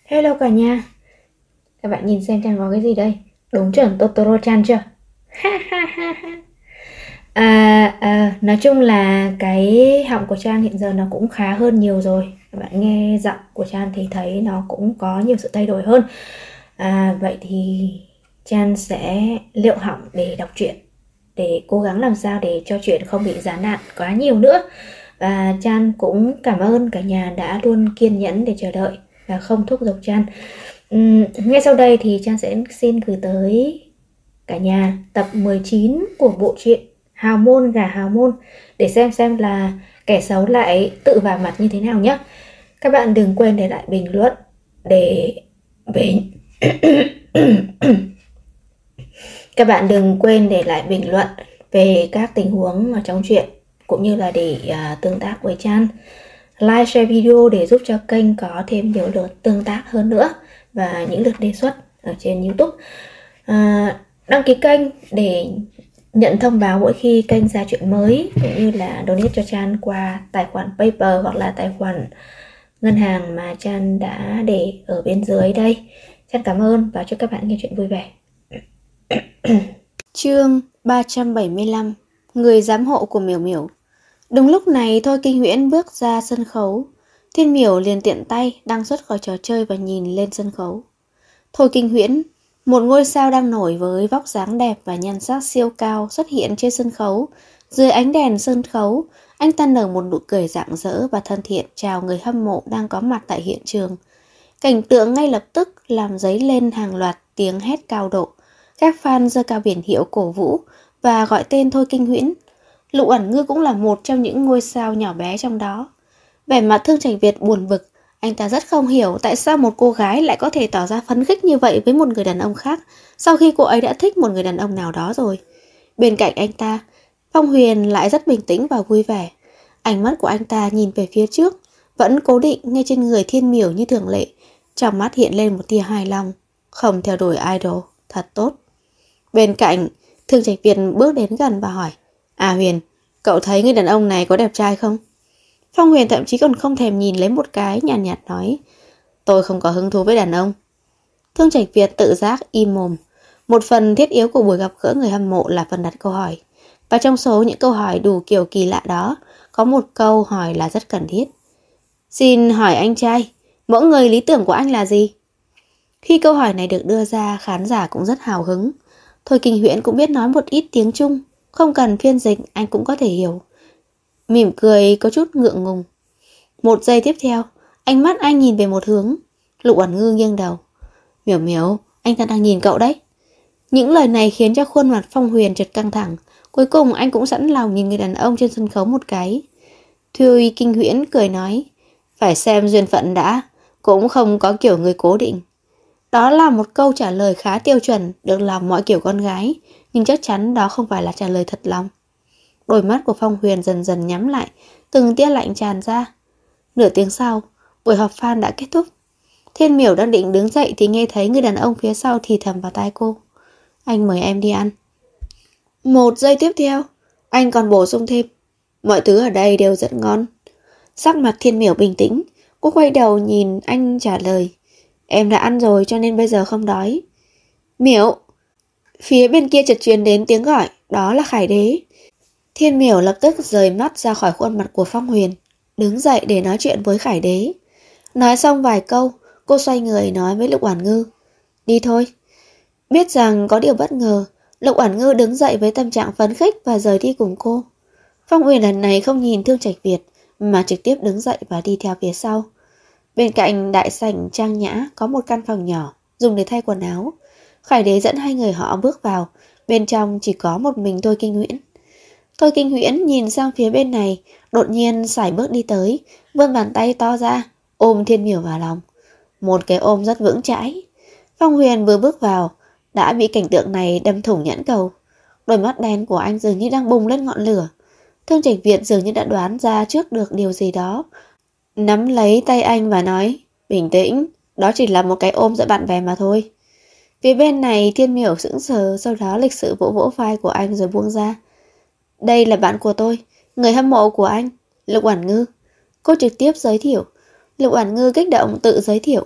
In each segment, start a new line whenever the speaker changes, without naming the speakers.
Hello cả nhà. Các bạn nhìn xem Trang có cái gì đây? Đúng chuẩn Totoro Chan chưa? Nói chung là cái họng của Trang hiện giờ nó cũng khá hơn nhiều rồi. Các bạn nghe giọng của Trang thì thấy nó cũng có nhiều sự thay đổi hơn. Vậy thì Trang sẽ liệu họng để đọc truyện, để cố gắng làm sao để cho chuyện không bị gián đoạn quá nhiều nữa. Và Chan cũng cảm ơn cả nhà đã luôn kiên nhẫn để chờ đợi và không thúc giục Chan. Ngay sau đây thì Chan sẽ xin gửi tới cả nhà tập 19 của bộ truyện Hào môn gả hào môn, để xem là kẻ xấu lại tự vào mặt như thế nào nhé. Các bạn đừng quên để lại bình luận để về các bạn đừng quên để lại bình luận về các tình huống ở trong truyện, cũng như là để tương tác với Chan. Like, share video để giúp cho kênh có thêm nhiều lượt tương tác hơn nữa và những lượt đề xuất ở trên YouTube. Đăng ký kênh để nhận thông báo mỗi khi kênh ra chuyện mới, cũng như là donate cho Chan qua tài khoản PayPal hoặc là tài khoản ngân hàng mà Chan đã để ở bên dưới đây. Chan cảm ơn và chúc các bạn nghe chuyện vui vẻ.
Chương 375: Người giám hộ của Miểu Miểu. Đúng lúc này Thôi Kinh Huyễn bước ra sân khấu. Thiên Miểu liền tiện tay đăng xuất khỏi trò chơi và nhìn lên sân khấu. Thôi Kinh Huyễn, một ngôi sao đang nổi với vóc dáng đẹp và nhan sắc siêu cao, xuất hiện trên sân khấu. Dưới ánh đèn sân khấu, anh ta nở một nụ cười rạng rỡ và thân thiện chào người hâm mộ đang có mặt tại hiện trường. Cảnh tượng ngay lập tức làm dấy lên hàng loạt tiếng hét cao độ. Các fan giơ cao biển hiệu cổ vũ và gọi tên Thôi Kinh Huyễn. Lục Uẩn Ngư cũng là một trong những ngôi sao nhỏ bé trong đó. Vẻ mặt Thương Trạch Việt buồn bực, anh ta rất không hiểu tại sao một cô gái lại có thể tỏ ra phấn khích như vậy với một người đàn ông khác sau khi cô ấy đã thích một người đàn ông nào đó rồi. Bên cạnh anh ta, Phong Huyền lại rất bình tĩnh và vui vẻ. Ánh mắt của anh ta nhìn về phía trước, vẫn cố định ngay trên người Thiên Miểu như thường lệ. Trong mắt hiện lên một tia hài lòng. Không theo đuổi idol, thật tốt. Bên cạnh, Thương Trạch Việt bước đến gần và hỏi: Huyền, cậu thấy người đàn ông này có đẹp trai không? Phong Huyền thậm chí còn không thèm nhìn lấy một cái, nhàn nhạt nói: Tôi không có hứng thú với đàn ông. Thương Trạch Việt tự giác im mồm. Một phần thiết yếu của buổi gặp gỡ người hâm mộ là phần đặt câu hỏi. Và trong số những câu hỏi đủ kiểu kỳ lạ đó, có một câu hỏi là rất cần thiết. Xin hỏi anh trai, mẫu người lý tưởng của anh là gì? Khi câu hỏi này được đưa ra, khán giả cũng rất hào hứng. Thôi Kinh Huyễn cũng biết nói một ít tiếng Trung, không cần phiên dịch anh cũng có thể hiểu. Mỉm cười có chút ngượng ngùng. Một giây tiếp theo, ánh mắt anh nhìn về một hướng. Lục Uẩn Ngư nghiêng đầu. Miểu Miểu, anh ta đang nhìn cậu đấy. Những lời này khiến cho khuôn mặt Phong Huyền chợt căng thẳng. Cuối cùng anh cũng sẵn lòng nhìn người đàn ông trên sân khấu một cái. Thôi Kinh Huyễn cười nói: Phải xem duyên phận đã, cũng không có kiểu người cố định. Đó là một câu trả lời khá tiêu chuẩn, được lòng mọi kiểu con gái, nhưng chắc chắn đó không phải là trả lời thật lòng. Đôi mắt của Phong Huyền dần dần nhắm lại, từng tia lạnh tràn ra. Nửa tiếng sau, buổi họp fan đã kết thúc. Thiên Miểu đang định đứng dậy thì nghe thấy người đàn ông phía sau thì thầm vào tai cô: Anh mời em đi ăn. Một giây tiếp theo, anh còn bổ sung thêm: Mọi thứ ở đây đều rất ngon. Sắc mặt Thiên Miểu bình tĩnh, cô quay đầu nhìn anh trả lời: Em đã ăn rồi cho nên bây giờ không đói. Miểu! Phía bên kia chợt truyền đến tiếng gọi, đó là Khải Đế. Thiên Miểu lập tức rời mắt ra khỏi khuôn mặt của Phong Huyền, đứng dậy để nói chuyện với Khải Đế. Nói xong vài câu, cô xoay người nói với Lục Uẩn Ngư: Đi thôi. Biết rằng có điều bất ngờ, Lục Uẩn Ngư đứng dậy với tâm trạng phấn khích và rời đi cùng cô. Phong Huyền lần này không nhìn Thương Trạch Việt mà trực tiếp đứng dậy và đi theo phía sau. Bên cạnh đại sảnh trang nhã có một căn phòng nhỏ dùng để thay quần áo. Khải Đế dẫn hai người họ bước vào. Bên trong chỉ có một mình Thôi Kinh Huyễn. Thôi Kinh Huyễn nhìn sang phía bên này, đột nhiên sải bước đi tới, vươn bàn tay to ra, ôm Thiên Miểu vào lòng. Một cái ôm rất vững chãi. Phong Huyền vừa bước vào, đã bị cảnh tượng này đâm thủng nhãn cầu. Đôi mắt đen của anh dường như đang bùng lên ngọn lửa. Thương Trạch Việt dường như đã đoán ra trước được điều gì đó, nắm lấy tay anh và nói: Bình tĩnh, đó chỉ là một cái ôm giữa bạn bè mà thôi. Phía bên này Thiên Miểu sững sờ, sau đó lịch sự vỗ vỗ vai của anh rồi buông ra. Đây là bạn của tôi, người hâm mộ của anh, Lục Uẩn Ngư. Cô trực tiếp giới thiệu. Lục Uẩn Ngư kích động tự giới thiệu.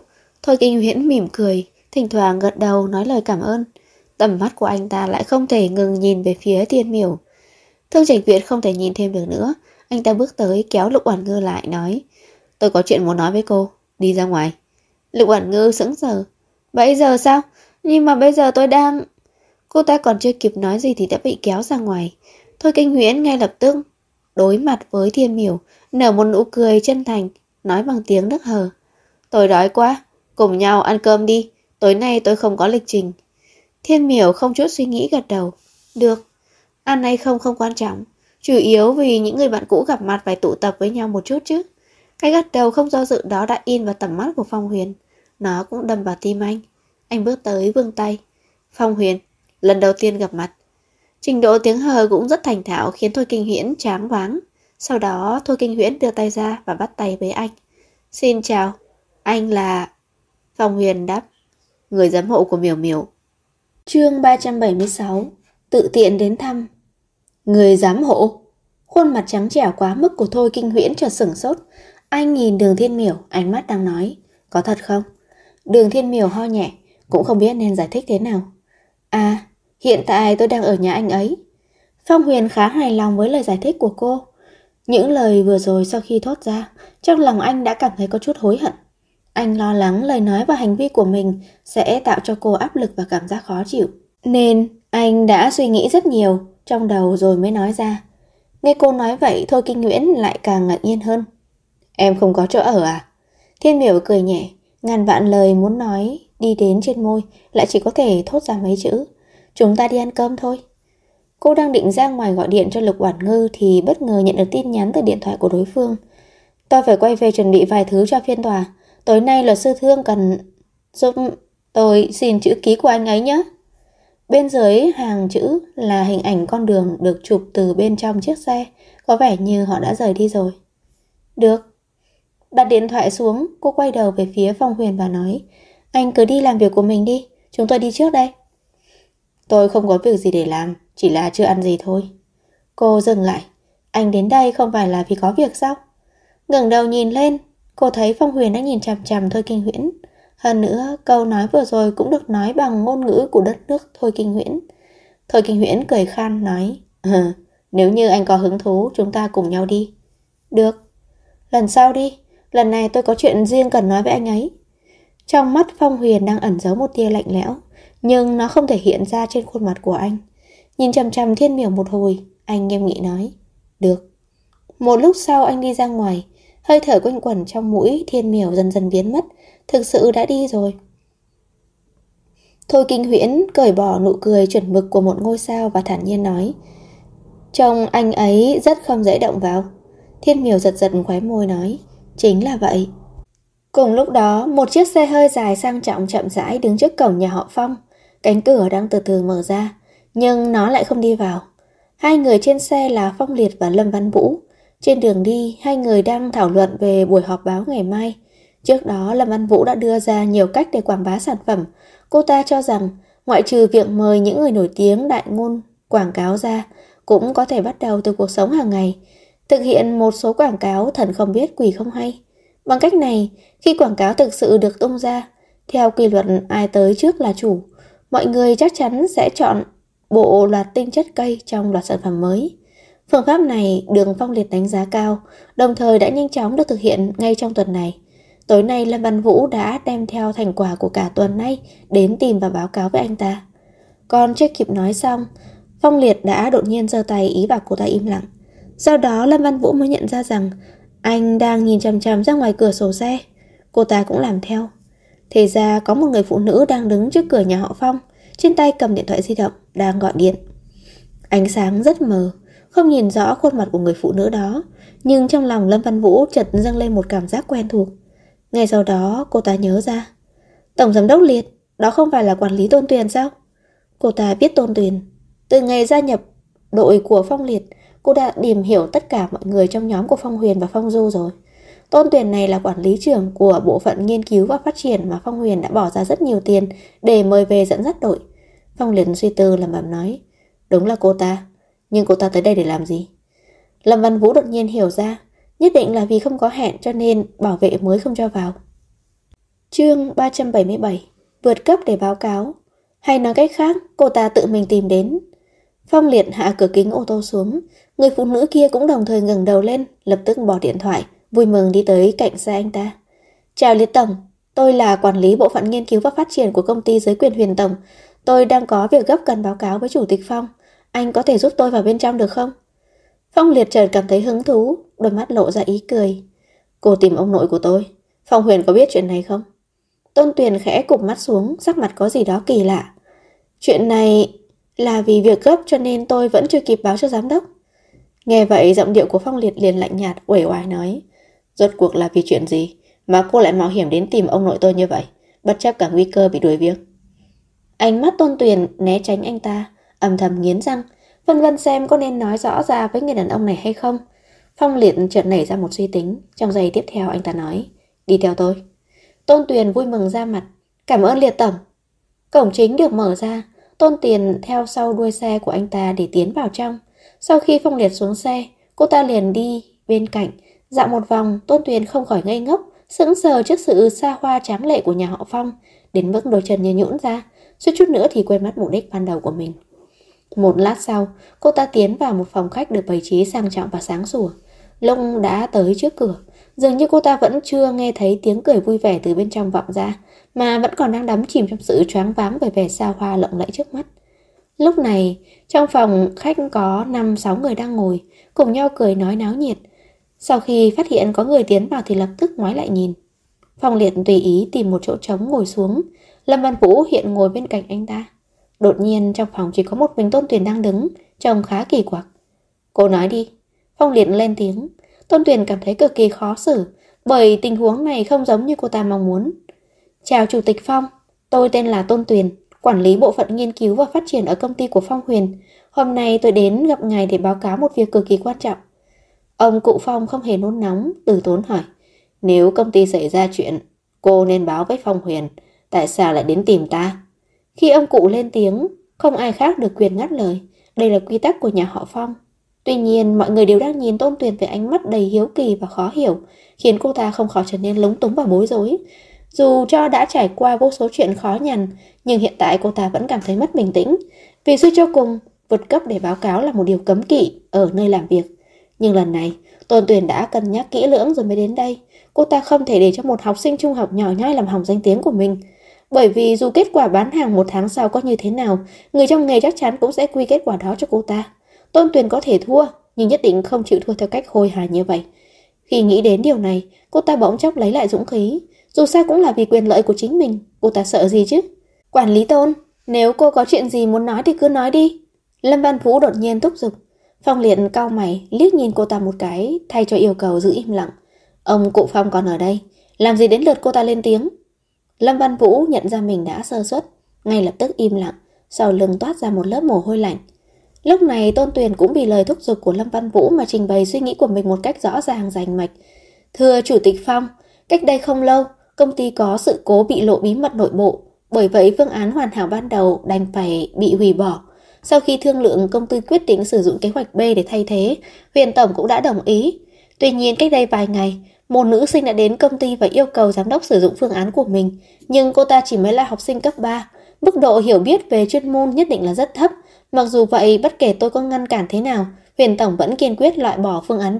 Thôi Kinh Huyễn mỉm cười, thỉnh thoảng gật đầu nói lời cảm ơn. Tầm mắt của anh ta lại không thể ngừng nhìn về phía Thiên Miểu. Thương Trạch Viễn không thể nhìn thêm được nữa. Anh ta bước tới kéo Lục Oản Ngư lại nói: tôi có chuyện muốn nói với cô, đi ra ngoài. Lục Oản Ngư sững sờ. Bây giờ sao? Nhưng mà bây giờ tôi đang... Cô ta còn chưa kịp nói gì thì đã bị kéo ra ngoài. Thôi Kinh Huyễn ngay lập tức đối mặt với Thiên Miểu, nở một nụ cười chân thành, nói bằng tiếng nức hờ: tôi đói quá, cùng nhau ăn cơm đi, tối nay tôi không có lịch trình. Thiên Miểu không chút suy nghĩ gật đầu. Được, ăn hay không không quan trọng, chủ yếu vì những người bạn cũ gặp mặt phải tụ tập với nhau một chút chứ. Cái gật đầu không do dự đó đã in vào tầm mắt của Phong Huyền. Nó cũng đâm vào tim anh. Anh bước tới vươn tay. Phong Huyền, lần đầu tiên gặp mặt. Trình độ tiếng hờ cũng rất thành thạo khiến Thôi Kinh Huyễn choáng váng. Sau đó Thôi Kinh Huyễn đưa tay ra và bắt tay với anh. Xin chào, anh là... Phong Huyền đáp: người giám hộ của Miểu Miểu. Chương 376. Tự tiện đến thăm. Người giám hộ? Khuôn mặt trắng trẻo quá mức của Thôi Kinh Huyễn chợt sửng sốt. Anh nhìn Đường Thiên Miểu, ánh mắt đang nói: có thật không? Đường Thiên Miểu ho nhẹ, cũng không biết nên giải thích thế nào. À, hiện tại tôi đang ở nhà anh ấy. Phong Huyền khá hài lòng với lời giải thích của cô. Những lời vừa rồi sau khi thốt ra, trong lòng anh đã cảm thấy có chút hối hận. Anh lo lắng lời nói và hành vi của mình sẽ tạo cho cô áp lực và cảm giác khó chịu. Nên anh đã suy nghĩ rất nhiều trong đầu rồi mới nói ra. Nghe cô nói vậy, Thôi Kinh Huyễn lại càng ngạc nhiên hơn. Em không có chỗ ở à? Thiên Miểu cười nhẹ, ngàn vạn lời muốn nói đi đến trên môi, lại chỉ có thể thốt ra mấy chữ: chúng ta đi ăn cơm thôi. Cô đang định ra ngoài gọi điện cho Lục Oản Ngư thì bất ngờ nhận được tin nhắn từ điện thoại của đối phương. Tôi phải quay về chuẩn bị vài thứ cho phiên tòa. Tối nay luật sư Thương cần giúp tôi xin chữ ký của anh ấy nhé. Bên dưới hàng chữ là hình ảnh con đường được chụp từ bên trong chiếc xe. Có vẻ như họ đã rời đi rồi. Được. Đặt điện thoại xuống, cô quay đầu về phía Phong Huyền và nói: anh cứ đi làm việc của mình đi, chúng tôi đi trước đây. Tôi không có việc gì để làm, chỉ là chưa ăn gì thôi. Cô dừng lại. Anh đến đây không phải là vì có việc sao? Ngẩng đầu nhìn lên, cô thấy Phong Huyền đang nhìn chằm chằm Thôi Kinh Huyễn. Hơn nữa, câu nói vừa rồi cũng được nói bằng ngôn ngữ của đất nước Thôi Kinh Huyễn. Thôi Kinh Huyễn cười khan nói: nếu như anh có hứng thú, chúng ta cùng nhau đi. Được. Lần sau đi, lần này tôi có chuyện riêng cần nói với anh ấy. Trong mắt Phong Huyền đang ẩn giấu một tia lạnh lẽo, nhưng nó không thể hiện ra trên khuôn mặt của anh. Nhìn chằm chằm Thiên Miểu một hồi, anh nghiêm nghị nói: được. Một lúc sau anh đi ra ngoài, hơi thở quanh quẩn trong mũi Thiên Miểu dần dần biến mất, thực sự đã đi rồi. Thôi Kinh Huyễn cởi bỏ nụ cười chuẩn mực của một ngôi sao và thản nhiên nói: trông anh ấy rất không dễ động vào. Thiên Miểu giật giật khóe môi nói: chính là vậy. Cùng lúc đó, một chiếc xe hơi dài sang trọng chậm rãi đứng trước cổng nhà họ Phong. Cánh cửa đang từ từ mở ra, nhưng nó lại không đi vào. Hai người trên xe là Phong Liệt và Lâm Văn Vũ. Trên đường đi, hai người đang thảo luận về buổi họp báo ngày mai. Trước đó, Lâm Văn Vũ đã đưa ra nhiều cách để quảng bá sản phẩm. Cô ta cho rằng, ngoại trừ việc mời những người nổi tiếng đại ngôn quảng cáo ra, cũng có thể bắt đầu từ cuộc sống hàng ngày, thực hiện một số quảng cáo thần không biết quỷ không hay. Bằng cách này, khi quảng cáo thực sự được tung ra, theo quy luật ai tới trước là chủ, mọi người chắc chắn sẽ chọn bộ loạt tinh chất cây trong loạt sản phẩm mới. Phương pháp này được Phong Liệt đánh giá cao, đồng thời đã nhanh chóng được thực hiện ngay trong tuần này. Tối nay Lâm Văn Vũ đã đem theo thành quả của cả tuần nay đến tìm và báo cáo với anh ta. Còn chưa kịp nói xong, Phong Liệt đã đột nhiên giơ tay ý bảo cô ta im lặng. Sau đó Lâm Văn Vũ mới nhận ra rằng anh đang nhìn chằm chằm ra ngoài cửa sổ xe. Cô ta cũng làm theo. Thì ra có một người phụ nữ đang đứng trước cửa nhà họ Phong, trên tay cầm điện thoại di động, đang gọi điện. Ánh sáng rất mờ, không nhìn rõ khuôn mặt của người phụ nữ đó, nhưng trong lòng Lâm Văn Vũ chợt dâng lên một cảm giác quen thuộc. Ngay sau đó cô ta nhớ ra, Tổng giám đốc Liệt, đó không phải là quản lý Tôn Tuyền sao? Cô ta biết Tôn Tuyền. Từ ngày gia nhập đội của Phong Liệt, cô đã tìm hiểu tất cả mọi người trong nhóm của Phong Huyền và Phong Du rồi. Tôn Tuyền này là quản lý trưởng của bộ phận nghiên cứu và phát triển mà Phong Huyền đã bỏ ra rất nhiều tiền để mời về dẫn dắt đội. Phong Liệt suy tư lẩm bẩm nói: đúng là cô ta, nhưng cô ta tới đây để làm gì? Lâm Văn Vũ đột nhiên hiểu ra, nhất định là vì không có hẹn cho nên bảo vệ mới không cho vào. Chương 377. Vượt cấp để báo cáo. Hay nói cách khác, cô ta tự mình tìm đến. Phong Liệt hạ cửa kính ô tô xuống. Người phụ nữ kia cũng đồng thời ngẩng đầu lên, lập tức bỏ điện thoại, vui mừng đi tới cạnh xe anh ta. Chào Liệt Tổng, tôi là quản lý bộ phận nghiên cứu và phát triển của công ty giới quyền Huyền Tổng. Tôi đang có việc gấp cần báo cáo với Chủ tịch Phong. Anh có thể giúp tôi vào bên trong được không? Phong Liệt chợt cảm thấy hứng thú, đôi mắt lộ ra ý cười. Cô tìm ông nội của tôi. Phong Huyền có biết chuyện này không? Tôn Tuyền khẽ cụp mắt xuống, sắc mặt có gì đó kỳ lạ. Chuyện này là vì việc gấp cho nên tôi vẫn chưa kịp báo cho giám đốc. Nghe vậy giọng điệu của Phong Liệt liền lạnh nhạt, uể oải nói. Rốt cuộc là vì chuyện gì mà cô lại mạo hiểm đến tìm ông nội tôi như vậy, bất chấp cả nguy cơ bị đuổi việc? Ánh mắt Tôn Tuyền né tránh anh ta, âm thầm nghiến răng, vân vân xem có nên nói rõ ra với người đàn ông này hay không. Phong Liệt chợt nảy ra một suy tính, trong giây tiếp theo anh ta nói, đi theo tôi. Tôn Tuyền vui mừng ra mặt, cảm ơn Liệt Tổng. Cổng chính được mở ra, Tôn Tuyền theo sau đuôi xe của anh ta để tiến vào trong. Sau khi Phong Liệt xuống xe, cô ta liền đi bên cạnh, dạo một vòng. Tôn Tuyền không khỏi ngây ngốc, sững sờ trước sự xa hoa tráng lệ của nhà họ Phong, đến mức đôi chân như nhũn ra, suýt chút nữa thì quên mất mục đích ban đầu của mình. Một lát sau, cô ta tiến vào một phòng khách được bày trí sang trọng và sáng sủa. Lúc đã tới trước cửa, dường như cô ta vẫn chưa nghe thấy tiếng cười vui vẻ từ bên trong vọng ra, mà vẫn còn đang đắm chìm trong sự choáng váng về vẻ xa hoa lộng lẫy trước mắt. Lúc này, trong phòng khách có 5-6 người đang ngồi, cùng nhau cười nói náo nhiệt. Sau khi phát hiện có người tiến vào thì lập tức ngoái lại nhìn. Phong Liệt tùy ý tìm một chỗ trống ngồi xuống. Lâm Văn Vũ hiện ngồi bên cạnh anh ta. Đột nhiên trong phòng chỉ có một mình Tôn Tuyền đang đứng, trông khá kỳ quặc. Cô nói đi. Phong Liệt lên tiếng. Tôn Tuyền cảm thấy cực kỳ khó xử, bởi tình huống này không giống như cô ta mong muốn. Chào Chủ tịch Phong, tôi tên là Tôn Tuyền, quản lý bộ phận nghiên cứu và phát triển ở công ty của Phong Huyền. Hôm nay tôi đến gặp ngài để báo cáo một việc cực kỳ quan trọng. Ông cụ Phong không hề nôn nóng, từ tốn hỏi. Nếu công ty xảy ra chuyện, cô nên báo với Phong Huyền, tại sao lại đến tìm ta? Khi ông cụ lên tiếng, không ai khác được quyền ngắt lời. Đây là quy tắc của nhà họ Phong. Tuy nhiên, mọi người đều đang nhìn Tôn Tuyền với ánh mắt đầy hiếu kỳ và khó hiểu, khiến cô ta không khỏi trở nên lúng túng và bối rối. Dù cho đã trải qua vô số chuyện khó nhằn, nhưng hiện tại cô ta vẫn cảm thấy mất bình tĩnh. Vì suy cho cùng, vượt cấp để báo cáo là một điều cấm kỵ ở nơi làm việc. Nhưng lần này, Tôn Tuyền đã cân nhắc kỹ lưỡng rồi mới đến đây. Cô ta không thể để cho một học sinh trung học nhỏ nhoi làm hỏng danh tiếng của mình. Bởi vì dù kết quả bán hàng 1 tháng sau có như thế nào, người trong nghề chắc chắn cũng sẽ quy kết quả đó cho cô ta. Tôn Tuyền có thể thua, nhưng nhất định không chịu thua theo cách hôi hài như vậy. Khi nghĩ đến điều này, cô ta bỗng chốc lấy lại dũng khí. Dù sao cũng là vì quyền lợi của chính mình, cô ta sợ gì chứ? Quản lý Tôn, nếu cô có chuyện gì muốn nói thì cứ nói đi. Lâm Văn Vũ đột nhiên thúc giục. Phong Liệt cau mày, liếc nhìn cô ta một cái, thay cho yêu cầu giữ im lặng. Ông cụ Phong còn ở đây, làm gì đến lượt cô ta lên tiếng? Lâm Văn Vũ nhận ra mình đã sơ suất, ngay lập tức im lặng, sau lưng toát ra một lớp mồ hôi lạnh. Lúc này Tôn Tuyền cũng vì lời thúc giục của Lâm Văn Vũ mà trình bày suy nghĩ của mình một cách rõ ràng rành mạch. Thưa Chủ tịch Phong, cách đây không lâu, công ty có sự cố bị lộ bí mật nội bộ, bởi vậy phương án hoàn hảo ban đầu đành phải bị hủy bỏ. Sau khi thương lượng, công ty quyết định sử dụng kế hoạch B để thay thế, Huyền Tổng cũng đã đồng ý. Tuy nhiên cách đây vài ngày, một nữ sinh đã đến công ty và yêu cầu giám đốc sử dụng phương án của mình, nhưng cô ta chỉ mới là học sinh cấp 3, mức độ hiểu biết về chuyên môn nhất định là rất thấp. Mặc dù vậy, bất kể tôi có ngăn cản thế nào, Huyền Tổng vẫn kiên quyết loại bỏ phương án B.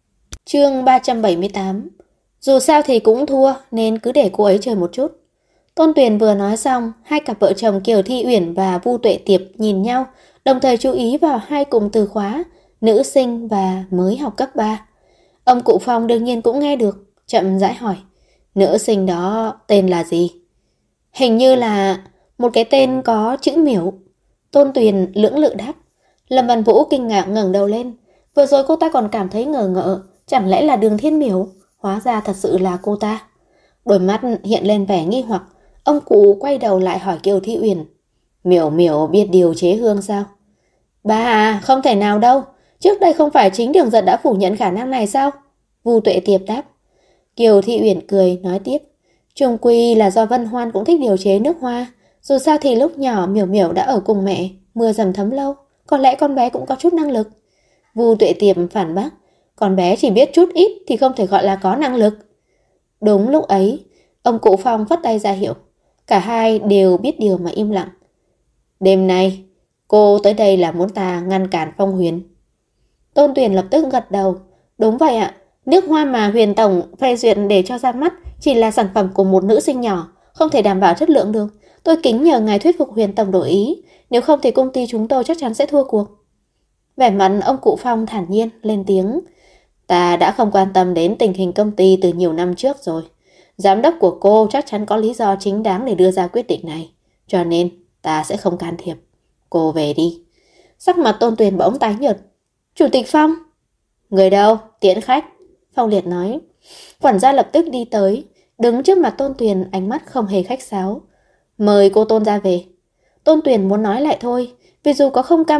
Chương 378. Dù sao thì cũng thua, nên cứ để cô ấy chơi một chút. Tôn Tuyền vừa nói xong, hai cặp vợ chồng Kiều Thi Uyển và Vu Tuệ Tiệp nhìn nhau, đồng thời chú ý vào hai cụm từ khóa, nữ sinh và mới học cấp 3. Ông cụ Phong đương nhiên cũng nghe được, chậm rãi hỏi, nữ sinh đó tên là gì? Hình như là một cái tên có chữ Miểu. Tôn Tuyền lưỡng lự đáp. Lâm Văn Vũ kinh ngạc ngẩng đầu lên. Vừa rồi cô ta còn cảm thấy ngờ ngợ, chẳng lẽ là Đường Thiên Miểu? Hóa ra thật sự là cô ta. Đôi mắt hiện lên vẻ nghi hoặc. Ông cụ quay đầu lại hỏi Kiều Thi Uyển. Miểu Miểu biết điều chế hương sao? Bà à, không thể nào đâu. Trước đây không phải chính Đường Giật đã phủ nhận khả năng này sao? Vu Tuệ Tiệp đáp. Kiều Thi Uyển cười nói tiếp. Chung quy là do Vân Hoan cũng thích điều chế nước hoa. Dù sao thì lúc nhỏ Miểu Miểu đã ở cùng mẹ, mưa dầm thấm lâu, có lẽ con bé cũng có chút năng lực. Vu Tuệ Tiệp phản bác, con bé chỉ biết chút ít thì không thể gọi là có năng lực. Đúng lúc ấy, Ông cụ Phong phất tay ra hiệu. Cả hai đều biết điều mà im lặng. Đêm nay, cô tới đây là muốn ta ngăn cản Phong Huyền. Tôn Tuyền lập tức gật đầu. Đúng vậy ạ. Nước hoa mà Huyền Tổng phê duyệt để cho ra mắt chỉ là sản phẩm của một nữ sinh nhỏ, không thể đảm bảo chất lượng được. Tôi kính nhờ ngài thuyết phục Huyền Tổng đổi ý, nếu không thì công ty chúng tôi chắc chắn sẽ thua cuộc. Vẻ mặt ông cụ Phong thản nhiên lên tiếng. Ta đã không quan tâm đến tình hình công ty từ nhiều năm trước rồi. Giám đốc của cô chắc chắn có lý do chính đáng để đưa ra quyết định này, cho nên ta sẽ không can thiệp. Cô về đi. Sắc mặt Tôn Tuyền bỗng tái nhợt. Chủ tịch Phong. Người đâu? Tiễn khách. Phong Liệt nói. Quản gia lập tức đi tới, đứng trước mặt Tôn Tuyền, ánh mắt không hề khách sáo. Mời cô Tôn ra về. Tôn Tuyền muốn nói lại thôi, vì dù có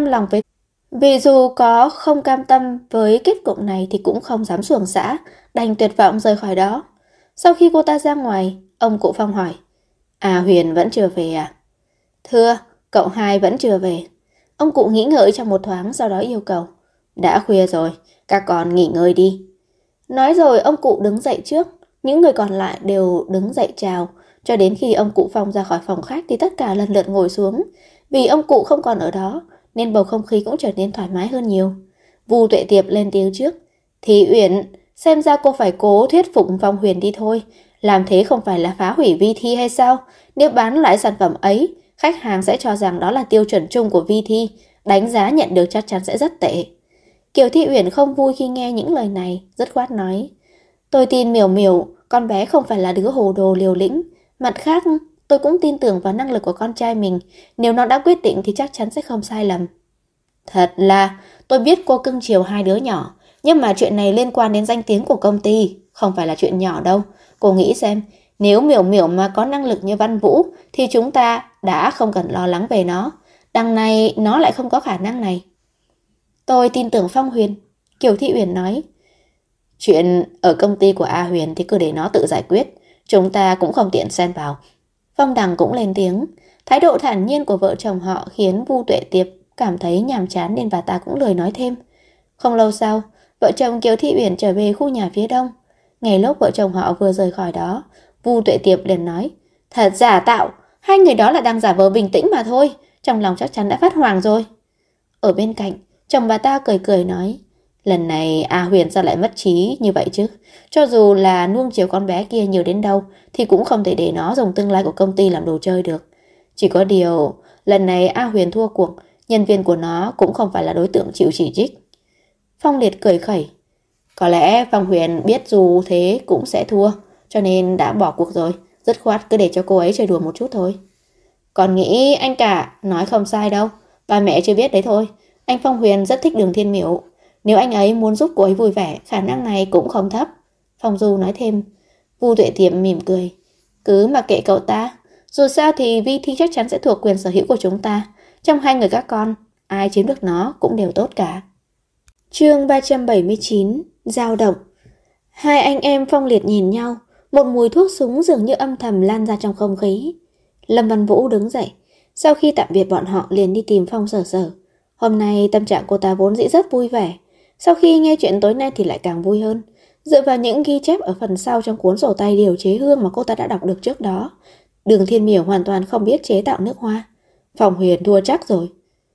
không cam tâm với kết cục này thì cũng không dám xuồng xã, đành tuyệt vọng rời khỏi đó. Sau khi cô ta ra ngoài, ông cụ Phong hỏi. Huyền vẫn chưa về à? Thưa, cậu hai vẫn chưa về. Ông cụ nghĩ ngợi trong một thoáng, sau đó yêu cầu. Đã khuya rồi, các con nghỉ ngơi đi. Nói rồi ông cụ đứng dậy trước, những người còn lại đều đứng dậy chào. Cho đến khi ông cụ Phong ra khỏi phòng khách thì tất cả lần lượt ngồi xuống. Vì ông cụ không còn ở đó nên bầu không khí cũng trở nên thoải mái hơn nhiều. Vu Tuệ Tiệp lên tiếng trước. Thì Uyển, xem ra cô phải cố thuyết phục Phong Huyền đi thôi. Làm thế không phải là phá hủy vi thi hay sao? Nếu bán lại sản phẩm ấy, khách hàng sẽ cho rằng đó là tiêu chuẩn chung của vi thi. Đánh giá nhận được chắc chắn sẽ rất tệ. Kiều Thị Uyển không vui khi nghe những lời này, dứt khoát nói. Tôi tin Miểu Miểu, con bé không phải là đứa hồ đồ liều lĩnh. Mặt khác, tôi cũng tin tưởng vào năng lực của con trai mình. Nếu nó đã quyết định thì chắc chắn sẽ không sai lầm. Thật là, tôi biết cô cưng chiều hai đứa nhỏ, nhưng mà chuyện này liên quan đến danh tiếng của công ty, không phải là chuyện nhỏ đâu. Cô nghĩ xem, nếu Miểu Miểu mà có năng lực như Văn Vũ thì chúng ta đã không cần lo lắng về nó. Đằng này nó lại không có khả năng này. Tôi tin tưởng Phong Huyền, Kiều Thị Uyển nói. Chuyện ở công ty của A Huyền thì cứ để nó tự giải quyết, chúng ta cũng không tiện xen vào. Phong Đằng cũng lên tiếng. Thái độ thản nhiên của vợ chồng họ khiến Vu Tuệ Tiệp cảm thấy nhàm chán nên bà ta cũng lười nói thêm. Không lâu sau, vợ chồng Kiều Thị Uyển trở về khu nhà phía đông. Ngay lúc vợ chồng họ vừa rời khỏi đó, Vu Tuệ Tiệp liền nói. Thật giả tạo, hai người đó là đang giả vờ bình tĩnh mà thôi, trong lòng chắc chắn đã phát hoảng rồi. Ở bên cạnh, chồng bà ta cười cười nói. Lần này A Huyền sao lại mất trí như vậy chứ? Cho dù là nuông chiều con bé kia nhiều đến đâu thì cũng không thể để nó dùng tương lai của công ty làm đồ chơi được. Chỉ có điều, lần này A Huyền thua cuộc, nhân viên của nó cũng không phải là đối tượng chịu chỉ trích. Phong Liệt cười khẩy. Có lẽ Phong Huyền biết dù thế cũng sẽ thua, cho nên đã bỏ cuộc rồi. Dứt khoát cứ để cho cô ấy chơi đùa một chút thôi. Còn nghĩ anh cả nói không sai đâu. Ba mẹ chưa biết đấy thôi. Anh Phong Huyền rất thích Đường Thiên Miểu. Nếu anh ấy muốn giúp cô ấy vui vẻ, khả năng này cũng không thấp. Phong Du nói thêm. Vu Tuệ Tiệp mỉm cười. Cứ mặc kệ cậu ta. Dù sao thì vi thi chắc chắn sẽ thuộc quyền sở hữu của chúng ta. Trong hai người các con, ai chiếm được nó cũng đều tốt cả. Chương 379. Dao động. Hai anh em Phong Liệt nhìn nhau. Một mùi thuốc súng dường như âm thầm lan ra trong không khí. Lâm Văn Vũ đứng dậy. Sau khi tạm biệt bọn họ liền đi tìm Phong Sở Sở. Hôm nay tâm trạng cô ta vốn dĩ rất vui vẻ. Sau khi nghe chuyện tối nay thì lại càng vui hơn. Dựa vào những ghi chép ở phần sau trong cuốn sổ tay điều chế hương mà cô ta đã đọc được trước đó, Đường Thiên Miểu hoàn toàn không biết chế tạo nước hoa. Phong Huyền thua chắc rồi.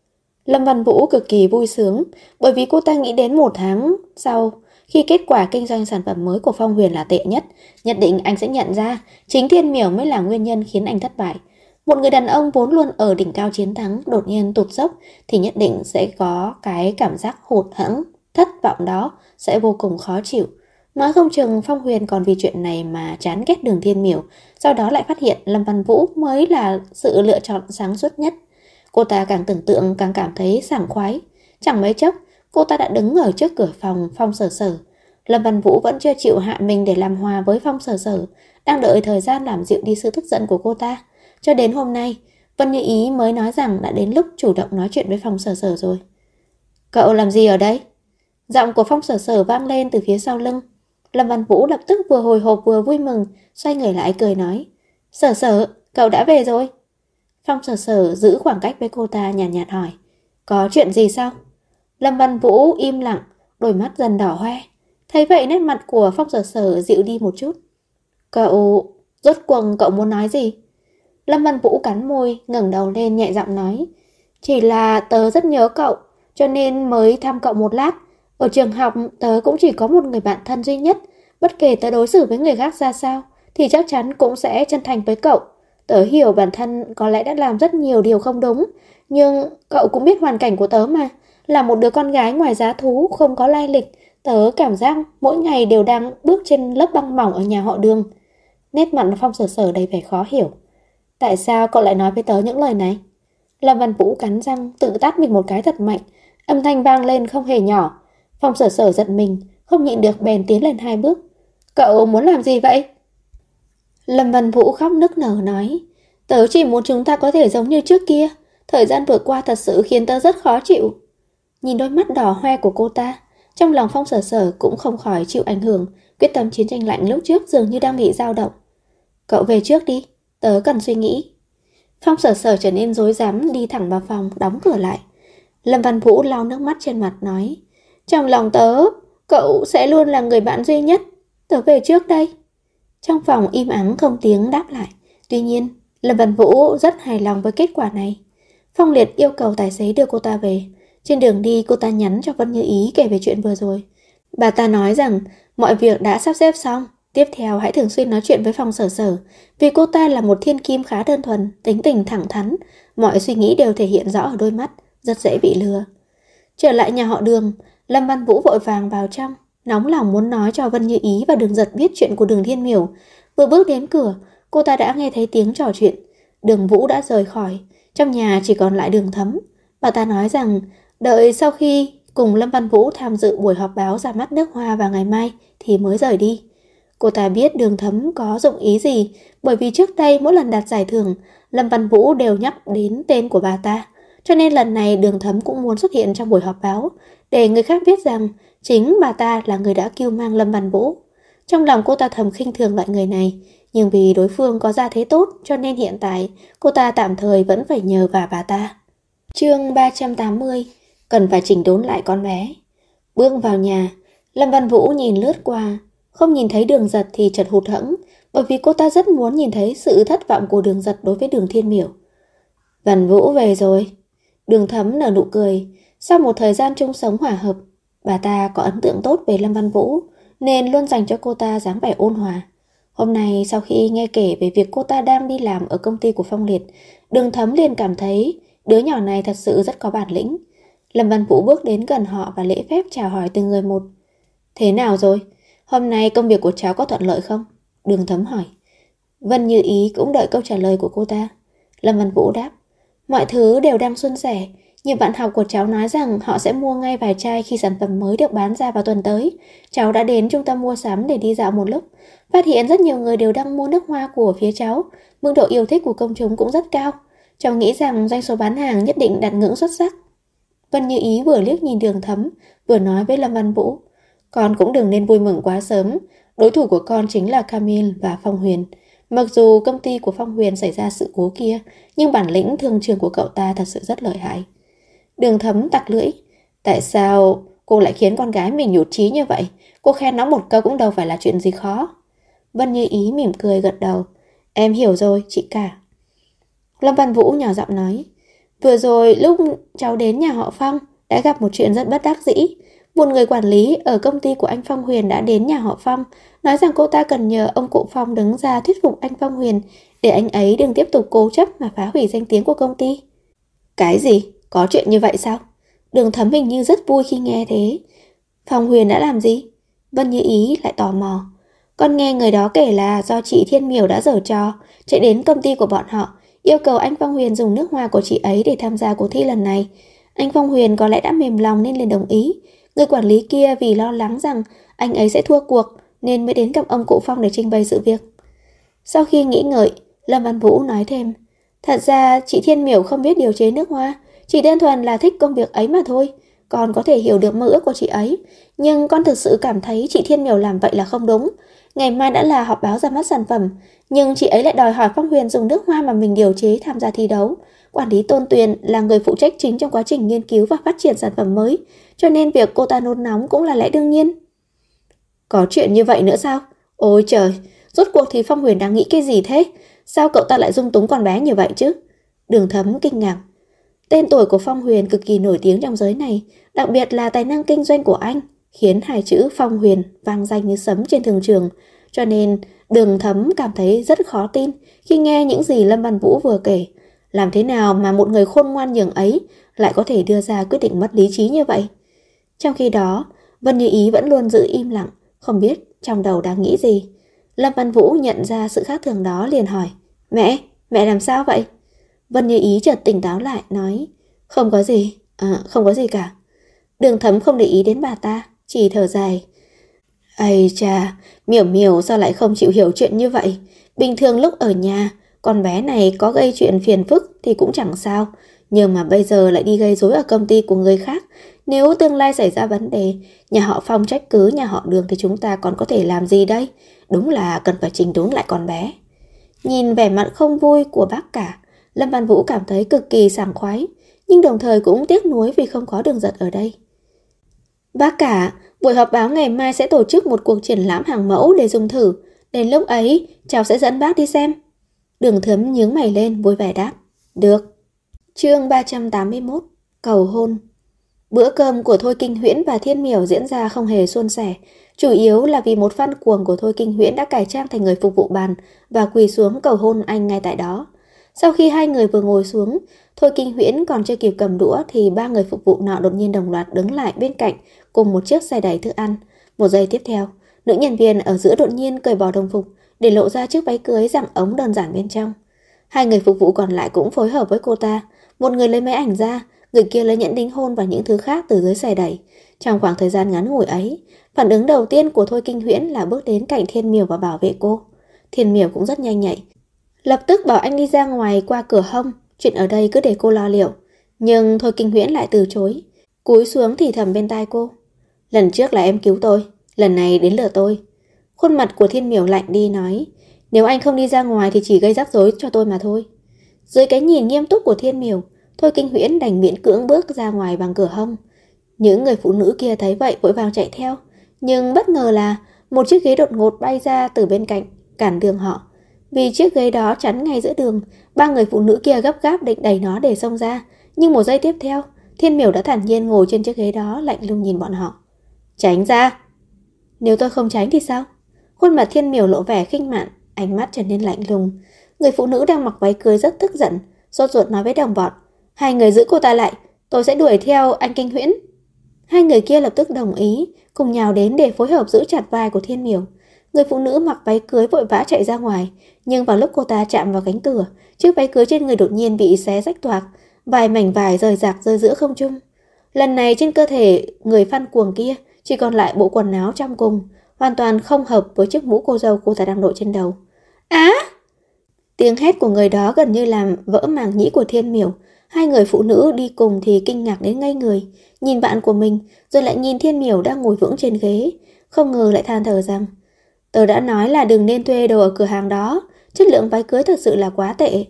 Lâm Văn Vũ cực kỳ vui sướng, bởi vì cô ta nghĩ đến 1 tháng sau, khi kết quả kinh doanh sản phẩm mới của Phong Huyền là tệ nhất, nhất định anh sẽ nhận ra chính Thiên Miểu mới là nguyên nhân khiến anh thất bại. Một người đàn ông vốn luôn ở đỉnh cao chiến thắng đột nhiên tụt dốc thì nhất định sẽ có cái cảm giác hụt hẫng, thất vọng đó sẽ vô cùng khó chịu. Nói không chừng Phong Huyền còn vì chuyện này mà chán ghét Đường Thiên Miểu, sau đó lại phát hiện Lâm Văn Vũ mới là sự lựa chọn sáng suốt nhất. Cô ta càng tưởng tượng càng cảm thấy sảng khoái. Chẳng mấy chốc, cô ta đã đứng ở trước cửa phòng Phong Sở Sở. Lâm Văn Vũ vẫn chưa chịu hạ mình để làm hòa với Phong Sở Sở, đang đợi thời gian làm dịu đi sự tức giận của cô ta. Cho đến hôm nay, Vân Như Ý mới nói rằng đã đến lúc chủ động nói chuyện với Phong Sở Sở rồi. Cậu làm gì ở đây? Giọng của Phong Sở Sở vang lên từ phía sau lưng. Lâm Văn Vũ lập tức vừa hồi hộp vừa vui mừng, xoay người lại cười nói. Sở Sở, cậu đã về rồi. Phong Sở Sở giữ khoảng cách với cô ta, nhàn nhạt hỏi. Có chuyện gì sao? Lâm Văn Vũ im lặng, đôi mắt dần đỏ hoe. Thấy vậy nét mặt của Phong Sở Sở dịu đi một chút. Cậu... Rốt cuộc cậu muốn nói gì? Lâm Văn Vũ cắn môi, ngẩng đầu lên nhẹ giọng nói. Chỉ là tớ rất nhớ cậu, cho nên mới thăm cậu một lát. Ở trường học tớ cũng chỉ có một người bạn thân duy nhất. Bất kể tớ đối xử với người khác ra sao, thì chắc chắn cũng sẽ chân thành với cậu. Tớ hiểu bản thân có lẽ đã làm rất nhiều điều không đúng, nhưng cậu cũng biết hoàn cảnh của tớ mà. Là một đứa con gái ngoài giá thú, không có lai lịch, tớ cảm giác mỗi ngày đều đang bước trên lớp băng mỏng ở nhà họ Đường. Nét mặt Phong Sở Sở đầy vẻ khó hiểu. Tại sao cậu lại nói với tớ những lời này? Lâm Văn Vũ cắn răng tự tát mình một cái thật mạnh, âm thanh vang lên không hề nhỏ. Phong Sở Sở giận mình, không nhịn được bèn tiến lên 2 bước. Cậu muốn làm gì vậy? Lâm Văn Vũ khóc nức nở nói. Tớ chỉ muốn chúng ta có thể giống như trước kia. Thời gian vừa qua thật sự khiến tớ rất khó chịu. Nhìn đôi mắt đỏ hoe của cô ta, trong lòng Phong Sở Sở cũng không khỏi chịu ảnh hưởng. Quyết tâm chiến tranh lạnh lúc trước dường như đang bị dao động. Cậu về trước đi, tớ cần suy nghĩ. Phong Sở Sở trở nên rối rắm, đi thẳng vào phòng, đóng cửa lại. Lâm Văn Vũ lau nước mắt trên mặt nói. Trong lòng tớ, cậu sẽ luôn là người bạn duy nhất. Tớ về trước đây. Trong phòng im ắng không tiếng đáp lại. Tuy nhiên, Lâm Văn Vũ rất hài lòng với kết quả này. Phong Liệt yêu cầu tài xế đưa cô ta về. Trên đường đi cô ta nhắn cho Vân Như Ý kể về chuyện vừa rồi. Bà ta nói rằng mọi việc đã sắp xếp xong. Tiếp theo hãy thường xuyên nói chuyện với Phong Sở Sở. Vì cô ta là một thiên kim khá đơn thuần, tính tình thẳng thắn. Mọi suy nghĩ đều thể hiện rõ ở đôi mắt, rất dễ bị lừa. Trở lại nhà họ Đường, Lâm Văn Vũ vội vàng vào trong, nóng lòng muốn nói cho Vân Như Ý và Đường Giật biết chuyện của Đường Thiên Miểu. Vừa bước đến cửa, cô ta đã nghe thấy tiếng trò chuyện. Đường Vũ đã rời khỏi, trong nhà chỉ còn lại Đường Thấm. Bà ta nói rằng đợi sau khi cùng Lâm Văn Vũ tham dự buổi họp báo ra mắt nước hoa vào ngày mai thì mới rời đi. Cô ta biết Đường Thấm có dụng ý gì, bởi vì trước đây mỗi lần đạt giải thưởng, Lâm Văn Vũ đều nhắc đến tên của bà ta. Cho nên lần này Đường Thấm cũng muốn xuất hiện trong buổi họp báo, để người khác biết rằng chính bà ta là người đã cưu mang Lâm Văn Vũ. Trong lòng cô ta thầm khinh thường loại người này, nhưng vì đối phương có gia thế tốt cho nên hiện tại cô ta tạm thời vẫn phải nhờ vào bà ta. Chương 380, cần phải chỉnh đốn lại con bé. Bước vào nhà, Lâm Văn Vũ nhìn lướt qua, không nhìn thấy Đường Giật thì chợt hụt hẫng, bởi vì cô ta rất muốn nhìn thấy sự thất vọng của Đường Giật đối với Đường Thiên Miểu. Văn Vũ về rồi. Đường Thấm nở nụ cười. Sau một thời gian chung sống hòa hợp, bà ta có ấn tượng tốt về Lâm Văn Vũ, nên luôn dành cho cô ta dáng vẻ ôn hòa. Hôm nay sau khi nghe kể về việc cô ta đang đi làm ở công ty của Phong Liệt, Đường Thấm liền cảm thấy đứa nhỏ này thật sự rất có bản lĩnh. Lâm Văn Vũ bước đến gần họ và lễ phép chào hỏi từng người một. Thế nào rồi? Hôm nay công việc của cháu có thuận lợi không? Đường Thấm hỏi. Vân Như Ý cũng đợi câu trả lời của cô ta. Lâm Văn Vũ đáp. Mọi thứ đều đang suôn sẻ. Nhiều bạn học của cháu nói rằng họ sẽ mua ngay vài chai khi sản phẩm mới được bán ra vào tuần tới. Cháu đã đến trung tâm mua sắm để đi dạo một lúc. Phát hiện rất nhiều người đều đang mua nước hoa của phía cháu. Mức độ yêu thích của công chúng cũng rất cao. Cháu nghĩ rằng doanh số bán hàng nhất định đạt ngưỡng xuất sắc. Vân Như Ý vừa liếc nhìn Đường Thấm, vừa nói với Lâm Văn Vũ. Con cũng đừng nên vui mừng quá sớm. Đối thủ của con chính là Camille và Phong Huyền. Mặc dù công ty của Phong Huyền xảy ra sự cố kia, nhưng bản lĩnh thương trường của cậu ta thật sự rất lợi hại. Đường Thấm tặc lưỡi. Tại sao cô lại khiến con gái mình nhụt chí như vậy? Cô khen nó một câu cũng đâu phải là chuyện gì khó. Vân Như Ý mỉm cười gật đầu. Em hiểu rồi, chị cả. Lâm Văn Vũ nhỏ giọng nói. Vừa rồi lúc cháu đến nhà họ Phong đã gặp một chuyện rất bất đắc dĩ. Một người quản lý ở công ty của anh Phong Huyền đã đến nhà họ Phong, nói rằng cô ta cần nhờ ông cụ Phong đứng ra thuyết phục anh Phong Huyền để anh ấy đừng tiếp tục cố chấp mà phá hủy danh tiếng của công ty. Cái gì? Có chuyện như vậy sao? Đường Thấm hình như rất vui khi nghe thế. Phong Huyền đã làm gì? Vân Như Ý lại tò mò. Con nghe người đó kể là do chị Thiên Miểu đã giở trò, chạy đến công ty của bọn họ, yêu cầu anh Phong Huyền dùng nước hoa của chị ấy để tham gia cuộc thi lần này. Anh Phong Huyền có lẽ đã mềm lòng nên liền đồng ý. Người quản lý kia vì lo lắng rằng anh ấy sẽ thua cuộc nên mới đến gặp ông cụ Phong để trình bày sự việc. Sau khi nghĩ ngợi, Lâm Văn Vũ nói thêm. Thật ra chị Thiên Miểu không biết điều chế nước hoa, chỉ đơn thuần là thích công việc ấy mà thôi. Con có thể hiểu được mơ ước của chị ấy, nhưng con thực sự cảm thấy chị Thiên Miểu làm vậy là không đúng. Ngày mai đã là họp báo ra mắt sản phẩm, nhưng chị ấy lại đòi hỏi Phong Huyền dùng nước hoa mà mình điều chế tham gia thi đấu. Quản lý Tôn Tuyền là người phụ trách chính trong quá trình nghiên cứu và phát triển sản phẩm mới, cho nên việc cô ta nôn nóng cũng là lẽ đương nhiên. Có chuyện như vậy nữa sao? Ôi trời, Rốt cuộc thì Phong Huyền đang nghĩ cái gì thế? Sao cậu ta lại dung túng con bé như vậy chứ? Đường Thấm kinh ngạc. Tên tuổi của Phong Huyền cực kỳ nổi tiếng trong giới này, đặc biệt là tài năng kinh doanh của anh, khiến hai chữ Phong Huyền vang danh như sấm trên thường trường. Cho nên Đường Thấm cảm thấy rất khó tin khi nghe những gì Lâm Văn Vũ vừa kể. Làm thế nào mà một người khôn ngoan nhường ấy lại có thể đưa ra quyết định mất lý trí như vậy? Trong khi đó, Vân Như Ý vẫn luôn giữ im lặng, không biết trong đầu đang nghĩ gì. Lâm Văn Vũ nhận ra sự khác thường đó liền hỏi, mẹ làm sao vậy? Vân Như Ý chợt tỉnh táo lại, nói, không có gì, không có gì cả. Đường Thấm không để ý đến bà ta, chỉ thở dài. Ây cha, Miểu Miểu sao lại không chịu hiểu chuyện như vậy? Bình thường lúc ở nhà, con bé này có gây chuyện phiền phức thì cũng chẳng sao, nhưng mà bây giờ lại đi gây rối ở công ty của người khác. Nếu tương lai xảy ra vấn đề, nhà họ Phong trách cứ nhà họ Đường thì chúng ta còn có thể làm gì đây? Đúng là cần phải chỉnh đốn lại con bé. Nhìn vẻ mặt không vui của bác cả, Lâm Văn Vũ cảm thấy cực kỳ sảng khoái, nhưng đồng thời cũng tiếc nuối vì không có Đường Giật ở đây. Bác cả, buổi họp báo ngày mai sẽ tổ chức một cuộc triển lãm hàng mẫu để dùng thử. Đến lúc ấy, cháu sẽ dẫn bác đi xem. Đường Thấm nhướng mày lên, vui vẻ đáp. Được. Chương 381, cầu hôn. Bữa cơm của Thôi Kinh Huyễn và Thiên Miểu diễn ra không hề suôn sẻ, chủ yếu là vì một fan cuồng của Thôi Kinh Huyễn đã cải trang thành người phục vụ bàn và quỳ xuống cầu hôn anh ngay tại đó. Sau khi hai người vừa ngồi xuống, Thôi Kinh Huyễn còn chưa kịp cầm đũa thì ba người phục vụ nọ đột nhiên đồng loạt đứng lại bên cạnh cùng một chiếc xe đẩy thức ăn. Một giây tiếp theo, nữ nhân viên ở giữa đột nhiên cởi bỏ đồng phục để lộ ra chiếc váy cưới dạng ống đơn giản bên trong. Hai người phục vụ còn lại cũng phối hợp với cô ta, một người lấy máy ảnh ra, người kia lấy nhẫn đính hôn và những thứ khác từ dưới xe đẩy. Trong khoảng thời gian ngắn ngủi ấy, phản ứng đầu tiên của Thôi Kinh Huyễn là bước đến cạnh Thiên Miểu và bảo vệ cô. Thiên Miểu cũng rất nhanh nhạy, lập tức bảo anh đi ra ngoài qua cửa hông, chuyện ở đây cứ để cô lo liệu. Nhưng Thôi Kinh Huyễn lại từ chối, cúi xuống thì thầm bên tai cô. Lần trước là em cứu tôi, lần này đến lượt tôi. Khuôn mặt của Thiên Miểu lạnh đi nói, nếu anh không đi ra ngoài thì chỉ gây rắc rối cho tôi mà thôi. Dưới cái nhìn nghiêm túc của Thiên Miểu, Thôi Kinh Huyễn đành miễn cưỡng bước ra ngoài bằng cửa hông. Những người phụ nữ kia thấy vậy vội vàng chạy theo, nhưng bất ngờ là một chiếc ghế đột ngột bay ra từ bên cạnh, cản đường họ. Vì chiếc ghế đó chắn ngay giữa đường, ba người phụ nữ kia gấp gáp định đẩy nó để xông ra, nhưng một giây tiếp theo, Thiên Miểu đã thản nhiên ngồi trên chiếc ghế đó, lạnh lùng nhìn bọn họ. Tránh ra! Nếu tôi không tránh thì sao? Khuôn mặt Thiên Miểu lộ vẻ khinh mạn, ánh mắt trở nên lạnh lùng. Người phụ nữ đang mặc váy cưới rất tức giận, sốt ruột nói với đồng bọn. Hai người giữ cô ta lại, tôi sẽ đuổi theo anh Kinh Huyễn. Hai người kia lập tức đồng ý, cùng nhào đến để phối hợp giữ chặt vai của Thiên Miểu. Người phụ nữ mặc váy cưới vội vã chạy ra ngoài, nhưng vào lúc cô ta chạm vào cánh cửa, chiếc váy cưới trên người đột nhiên bị xé rách toạc, vài mảnh vải rời rạc rơi giữa không trung. Lần này trên cơ thể người fan cuồng kia chỉ còn lại bộ quần áo trong cùng, hoàn toàn không hợp với chiếc mũ cô dâu cô ta đang đội trên đầu. Á! Tiếng hét của người đó gần như làm vỡ màng nhĩ của Thiên Miểu. Hai người phụ nữ đi cùng thì kinh ngạc đến ngây người, nhìn bạn của mình rồi lại nhìn Thiên Miểu đang ngồi vững trên ghế, không ngờ lại than thở rằng tớ đã nói là đừng nên thuê đồ ở cửa hàng đó, chất lượng váy cưới thật sự là quá tệ.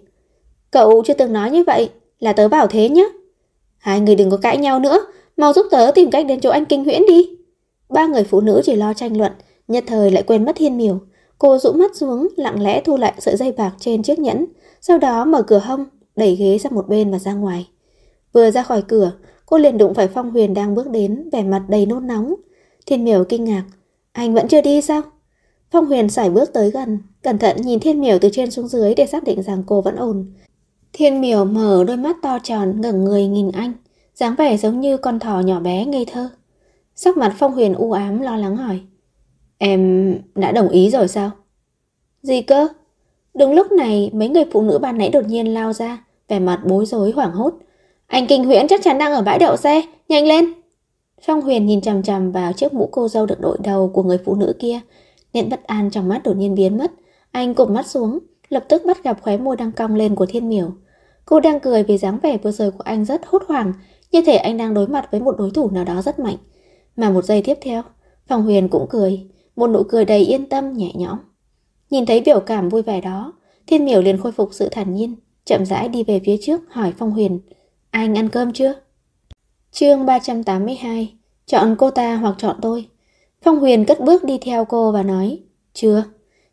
Cậu chưa từng nói như vậy, là tớ bảo thế nhé. Hai người đừng có cãi nhau nữa, mau giúp tớ tìm cách đến chỗ anh Kinh Huyễn đi. Ba người phụ nữ chỉ lo tranh luận, nhất thời lại quên mất Thiên Miểu. Cô rũ mắt xuống, lặng lẽ thu lại sợi dây bạc trên chiếc nhẫn, sau đó mở cửa hông, đẩy ghế sang một bên và ra ngoài. Vừa ra khỏi cửa, cô liền đụng phải Phong Huyền đang bước đến, vẻ mặt đầy nôn nóng. Thiên Miểu kinh ngạc, anh vẫn chưa đi sao? Phong Huyền sải bước tới gần, cẩn thận nhìn Thiên Miểu từ trên xuống dưới để xác định rằng cô vẫn ổn. Thiên Miểu mở đôi mắt to tròn, ngẩng người nhìn anh, dáng vẻ giống như con thỏ nhỏ bé ngây thơ. Sắc mặt Phong Huyền u ám lo lắng hỏi, em đã đồng ý rồi sao? Gì cơ? Đúng lúc này, mấy người phụ nữ ban nãy đột nhiên lao ra, vẻ mặt bối rối hoảng hốt. Anh Kinh Huyễn chắc chắn đang ở bãi đậu xe, nhanh lên! Phong Huyền nhìn chằm chằm vào chiếc mũ cô dâu được đội đầu của người phụ nữ kia, nét bất an trong mắt đột nhiên biến mất. Anh cụp mắt xuống, lập tức bắt gặp khóe môi đang cong lên của Thiên Miểu. Cô đang cười vì dáng vẻ vừa rồi của anh rất hốt hoảng, như thể anh đang đối mặt với một đối thủ nào đó rất mạnh. Mà một giây tiếp theo, Phong Huyền cũng cười, một nụ cười đầy yên tâm nhẹ nhõm. Nhìn thấy biểu cảm vui vẻ đó, Thiên Miểu liền khôi phục sự thản nhiên, chậm rãi đi về phía trước hỏi Phong Huyền, anh ăn cơm chưa? Chương 382, chọn cô ta hoặc chọn tôi. Phong Huyền cất bước đi theo cô và nói, chưa.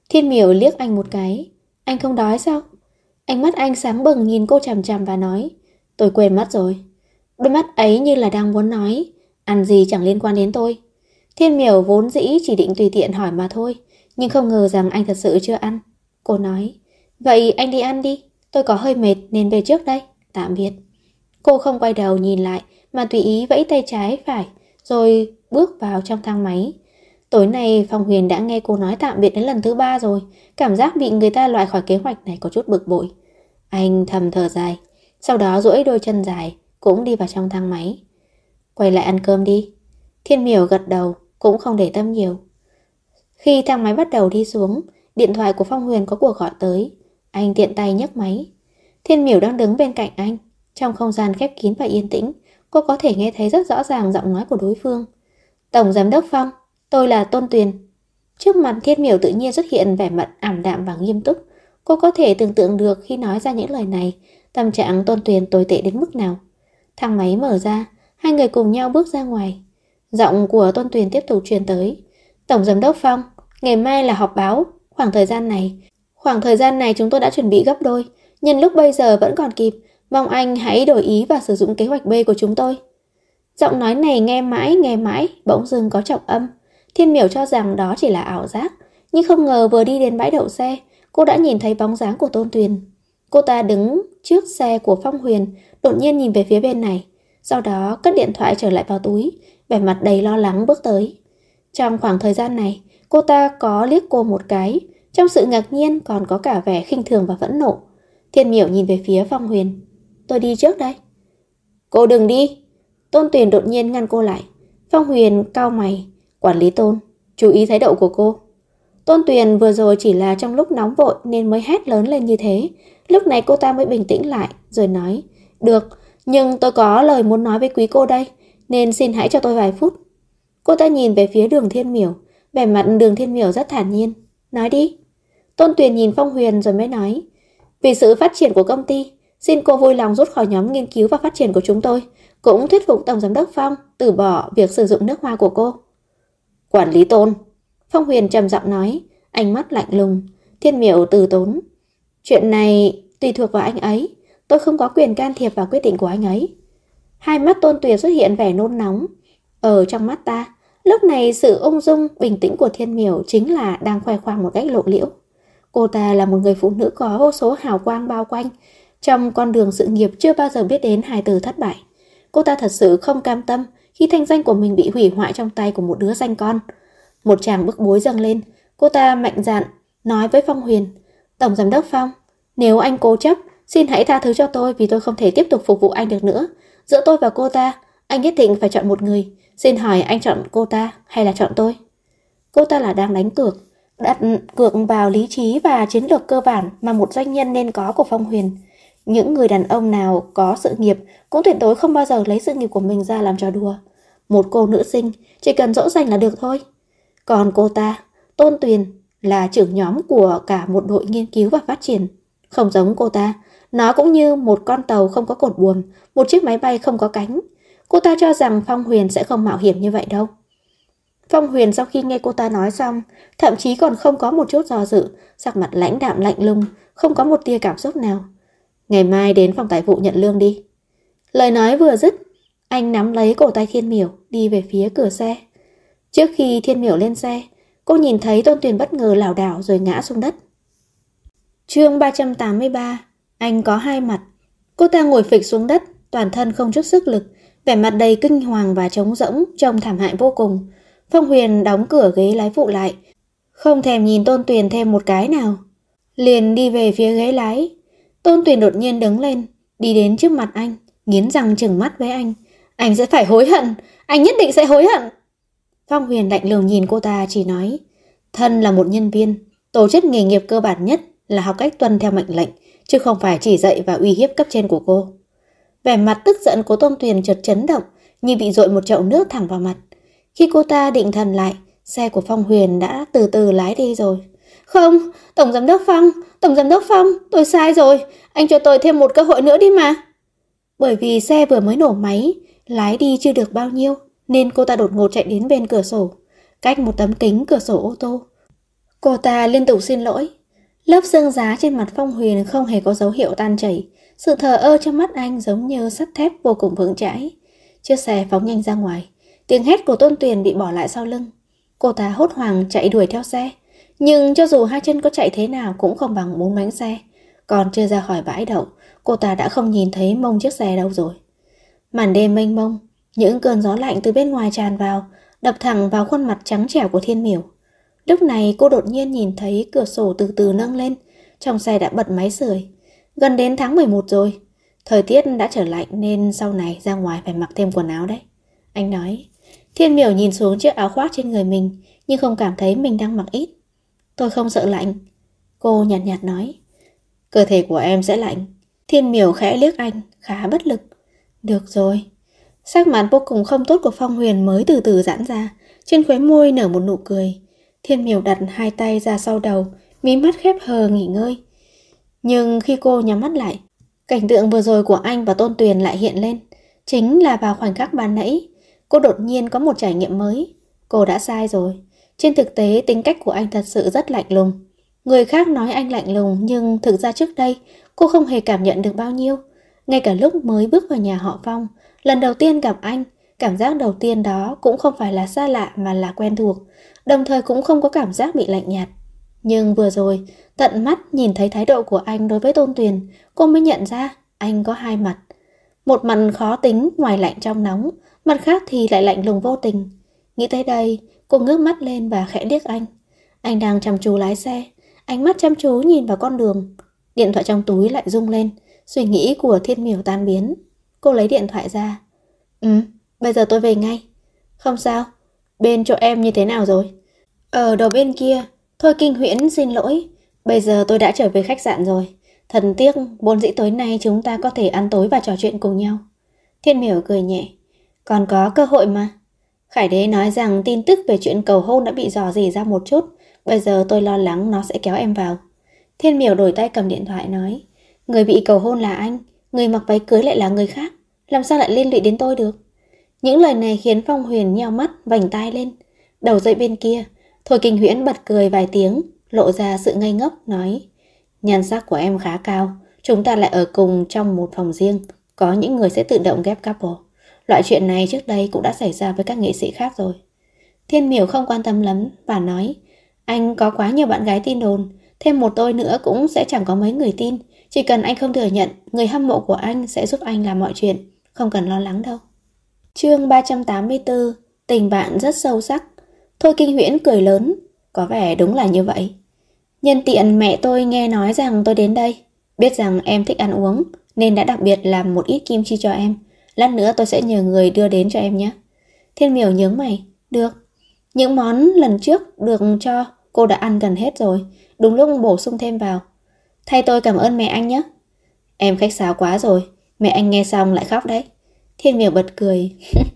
Thiên Miểu liếc anh một cái. Anh không đói sao? Ánh mắt anh sáng bừng nhìn cô chằm chằm và nói, tôi quên mất rồi. Đôi mắt ấy như là đang muốn nói, ăn gì chẳng liên quan đến tôi. Thiên Miểu vốn dĩ chỉ định tùy tiện hỏi mà thôi, nhưng không ngờ rằng anh thật sự chưa ăn. Cô nói, vậy anh đi ăn đi, tôi có hơi mệt nên về trước đây, tạm biệt. Cô không quay đầu nhìn lại mà tùy ý vẫy tay trái phải, rồi bước vào trong thang máy. Tối nay Phong Huyền đã nghe cô nói tạm biệt đến lần thứ 3 rồi, cảm giác bị người ta loại khỏi kế hoạch này có chút bực bội. Anh thầm thở dài, sau đó duỗi đôi chân dài, cũng đi vào trong thang máy. Quay lại ăn cơm đi. Thiên Miểu gật đầu, cũng không để tâm nhiều. Khi thang máy bắt đầu đi xuống, điện thoại của Phong Huyền có cuộc gọi tới. Anh tiện tay nhấc máy. Thiên Miểu đang đứng bên cạnh anh. Trong không gian khép kín và yên tĩnh, cô có thể nghe thấy rất rõ ràng giọng nói của đối phương. Tổng Giám đốc Phong, tôi là Tôn Tuyền. Trước mặt Thiên Miểu tự nhiên xuất hiện vẻ mặt ảm đạm và nghiêm túc. Cô có thể tưởng tượng được khi nói ra những lời này, tâm trạng Tôn Tuyền tồi tệ đến mức nào. Thang máy mở ra, hai người cùng nhau bước ra ngoài. Giọng của Tôn Tuyền tiếp tục truyền tới. Tổng Giám đốc Phong, ngày mai là họp báo. Khoảng thời gian này chúng tôi đã chuẩn bị gấp đôi. Nhân lúc bây giờ vẫn còn kịp, mong anh hãy đổi ý và sử dụng kế hoạch B của chúng tôi. Giọng nói này nghe mãi, bỗng dưng có trọng âm. Thiên Miểu cho rằng đó chỉ là ảo giác, nhưng không ngờ vừa đi đến bãi đậu xe, cô đã nhìn thấy bóng dáng của Tôn Tuyền. Cô ta đứng trước xe của Phong Huyền, đột nhiên nhìn về phía bên này, sau đó cất điện thoại trở lại vào túi, vẻ mặt đầy lo lắng bước tới. Trong khoảng thời gian này, cô ta có liếc cô một cái, trong sự ngạc nhiên còn có cả vẻ khinh thường và phẫn nộ. Thiên Miểu nhìn về phía Phong Huyền. Tôi đi trước đây. Cô đừng đi. Tôn Tuyền đột nhiên ngăn cô lại. Phong Huyền cau mày. Quản lý Tôn, chú ý thái độ của cô. Tôn Tuyền vừa rồi chỉ là trong lúc nóng vội nên mới hét lớn lên như thế. Lúc này cô ta mới bình tĩnh lại, rồi nói. Được, nhưng tôi có lời muốn nói với quý cô đây, nên xin hãy cho tôi vài phút. Cô ta nhìn về phía Đường Thiên Miểu, vẻ mặt Đường Thiên Miểu rất thản nhiên. Nói đi. Tôn Tuyền nhìn Phong Huyền rồi mới nói. Vì sự phát triển của công ty, xin cô vui lòng rút khỏi nhóm nghiên cứu và phát triển của chúng tôi, cũng thuyết phục Tổng Giám đốc Phong từ bỏ việc sử dụng nước hoa của cô. Quản lý Tôn. Phong Huyền trầm giọng nói, ánh mắt lạnh lùng. Thiên Miểu từ tốn. Chuyện này tùy thuộc vào anh ấy, tôi không có quyền can thiệp vào quyết định của anh ấy. Hai mắt Tôn Tuyền xuất hiện vẻ nôn nóng. Ở trong mắt ta, lúc này sự ung dung, bình tĩnh của Thiên Miểu chính là đang khoe khoang một cách lộ liễu. Cô ta là một người phụ nữ có vô số hào quang bao quanh. Trong con đường sự nghiệp chưa bao giờ biết đến hai từ thất bại. Cô ta thật sự không cam tâm khi thanh danh của mình bị hủy hoại trong tay của một đứa danh con. Một tràng bức bối dâng lên, cô ta mạnh dạn nói với Phong Huyền. Tổng Giám đốc Phong, nếu anh cố chấp, xin hãy tha thứ cho tôi vì tôi không thể tiếp tục phục vụ anh được nữa. Giữa tôi và cô ta, anh nhất định phải chọn một người. Xin hỏi anh chọn cô ta hay là chọn tôi? Cô ta là đang đánh cược, đặt cược vào lý trí và chiến lược cơ bản mà một doanh nhân nên có của Phong Huyền. Những người đàn ông nào có sự nghiệp cũng tuyệt đối không bao giờ lấy sự nghiệp của mình ra làm trò đùa. Một cô nữ sinh chỉ cần dỗ dành là được thôi. Còn cô ta, Tôn Tuyền, là trưởng nhóm của cả một đội nghiên cứu và phát triển. Không giống cô ta, nó cũng như một con tàu không có cột buồm, một chiếc máy bay không có cánh. Cô ta cho rằng Phong Huyền sẽ không mạo hiểm như vậy đâu. Phong Huyền sau khi nghe cô ta nói xong, thậm chí còn không có một chút do dự, sắc mặt lãnh đạm lạnh lùng, không có một tia cảm xúc nào. Ngày mai đến phòng tài vụ nhận lương đi. Lời nói vừa dứt, anh nắm lấy cổ tay Thiên Miểu đi về phía cửa xe. Trước khi Thiên Miểu lên xe, cô nhìn thấy Tôn Tuyền bất ngờ lảo đảo rồi ngã xuống đất. Chương 383. Anh có hai mặt. Cô ta ngồi phịch xuống đất, toàn thân không chút sức lực, vẻ mặt đầy kinh hoàng và trống rỗng, trông thảm hại vô cùng. Phong Huyền đóng cửa ghế lái phụ lại, không thèm nhìn Tôn Tuyền thêm một cái nào, liền đi về phía ghế lái. Tôn Tuyền đột nhiên đứng lên, đi đến trước mặt anh, nghiến răng trừng mắt với anh. Anh sẽ phải hối hận, anh nhất định sẽ hối hận. Phong Huyền lạnh lùng nhìn cô ta, chỉ nói, thân là một nhân viên, tổ chức nghề nghiệp cơ bản nhất là học cách tuân theo mệnh lệnh, chứ không phải chỉ dạy và uy hiếp cấp trên của cô. Vẻ mặt tức giận của Tôn Tuyền chợt chấn động, như bị dội một chậu nước thẳng vào mặt. Khi cô ta định thần lại, xe của Phong Huyền đã từ từ lái đi rồi. Không, Tổng Giám đốc Phong, tôi sai rồi, anh cho tôi thêm một cơ hội nữa đi mà. Bởi vì xe vừa mới nổ máy, lái đi chưa được bao nhiêu, nên cô ta đột ngột chạy đến bên cửa sổ, cách một tấm kính cửa sổ ô tô. Cô ta liên tục xin lỗi. Lớp xương giá trên mặt Phong Huyền không hề có dấu hiệu tan chảy. Sự thờ ơ trong mắt anh giống như sắt thép vô cùng vững chãi. Chiếc xe phóng nhanh ra ngoài. Tiếng hét của Tôn Tuyền bị bỏ lại sau lưng. Cô ta hốt hoảng chạy đuổi theo xe. Nhưng cho dù hai chân có chạy thế nào cũng không bằng 4 bánh xe. Còn chưa ra khỏi bãi đậu, cô ta đã không nhìn thấy mông chiếc xe đâu rồi. Màn đêm mênh mông, những cơn gió lạnh từ bên ngoài tràn vào, đập thẳng vào khuôn mặt trắng trẻo của Thiên Miểu. Lúc này cô đột nhiên nhìn thấy cửa sổ từ từ nâng lên, trong xe đã bật máy sưởi. Gần đến tháng 11 rồi, thời tiết đã trở lạnh nên sau này ra ngoài phải mặc thêm quần áo đấy. Anh nói. Thiên Miểu nhìn xuống chiếc áo khoác trên người mình, nhưng không cảm thấy mình đang mặc ít. Tôi không sợ lạnh. Cô nhạt nhạt nói. Cơ thể của em sẽ lạnh. Thiên Miểu khẽ liếc anh, khá bất lực. Được rồi. Sắc mặt vô cùng không tốt của Phong Huyền mới từ từ giãn ra, trên khóe môi nở một nụ cười. Thiên Miểu đặt hai tay ra sau đầu, mí mắt khép hờ nghỉ ngơi. Nhưng khi cô nhắm mắt lại, cảnh tượng vừa rồi của anh và Tôn Tuyền lại hiện lên. Chính là vào khoảnh khắc ban nãy, cô đột nhiên có một trải nghiệm mới. Cô đã sai rồi. Trên thực tế tính cách của anh thật sự rất lạnh lùng. Người khác nói anh lạnh lùng, nhưng thực ra trước đây cô không hề cảm nhận được bao nhiêu. Ngay cả lúc mới bước vào nhà họ Phong, lần đầu tiên gặp anh, cảm giác đầu tiên đó cũng không phải là xa lạ mà là quen thuộc, đồng thời cũng không có cảm giác bị lạnh nhạt. Nhưng vừa rồi, tận mắt nhìn thấy thái độ của anh đối với Tôn Tuyền, cô mới nhận ra anh có hai mặt. Một mặt khó tính, ngoài lạnh trong nóng, mặt khác thì lại lạnh lùng vô tình. Nghĩ tới đây, cô ngước mắt lên và khẽ liếc anh. Anh đang chăm chú lái xe, ánh mắt chăm chú nhìn vào con đường. Điện thoại trong túi lại rung lên, suy nghĩ của Thiên Miểu tan biến. Cô lấy điện thoại ra. Bây giờ tôi về ngay. Không sao, bên chỗ em như thế nào rồi? Ở đầu bên kia. Thôi Kinh Huyễn xin lỗi, bây giờ tôi đã trở về khách sạn rồi. Thật tiếc, vốn dĩ tối nay chúng ta có thể ăn tối và trò chuyện cùng nhau. Thiên Miểu cười nhẹ. Còn có cơ hội mà. Khải Đế nói rằng tin tức về chuyện cầu hôn đã bị rò rỉ ra một chút. Bây giờ tôi lo lắng nó sẽ kéo em vào. Thiên Miểu đổi tay cầm điện thoại nói. Người bị cầu hôn là anh, người mặc váy cưới lại là người khác. Làm sao lại liên lụy đến tôi được? Những lời này khiến Phong Huyền nheo mắt, vành tai lên. Đầu dây bên kia, Thôi Kinh Huyễn bật cười vài tiếng, lộ ra sự ngây ngốc, nói. Nhan sắc của em khá cao, chúng ta lại ở cùng trong một phòng riêng. Có những người sẽ tự động ghép couple. Loại chuyện này trước đây cũng đã xảy ra với các nghệ sĩ khác rồi. Thiên Miểu không quan tâm lắm và nói. Anh có quá nhiều bạn gái tin đồn, thêm một tôi nữa cũng sẽ chẳng có mấy người tin. Chỉ cần anh không thừa nhận, người hâm mộ của anh sẽ giúp anh làm mọi chuyện. Không cần lo lắng đâu. Chương 384. Tình bạn rất sâu sắc. Thôi Kinh Huyễn cười lớn. Có vẻ đúng là như vậy. Nhân tiện mẹ tôi nghe nói rằng tôi đến đây, biết rằng em thích ăn uống, nên đã đặc biệt làm một ít kim chi cho em. Lát nữa tôi sẽ nhờ người đưa đến cho em nhé. Thiên Miểu nhướng mày. Được. Những món lần trước được cho cô đã ăn gần hết rồi, đúng lúc bổ sung thêm vào. Thay tôi cảm ơn mẹ anh nhé. Em khách sáo quá rồi, mẹ anh nghe xong lại khóc đấy. Thiên Miểu bật cười.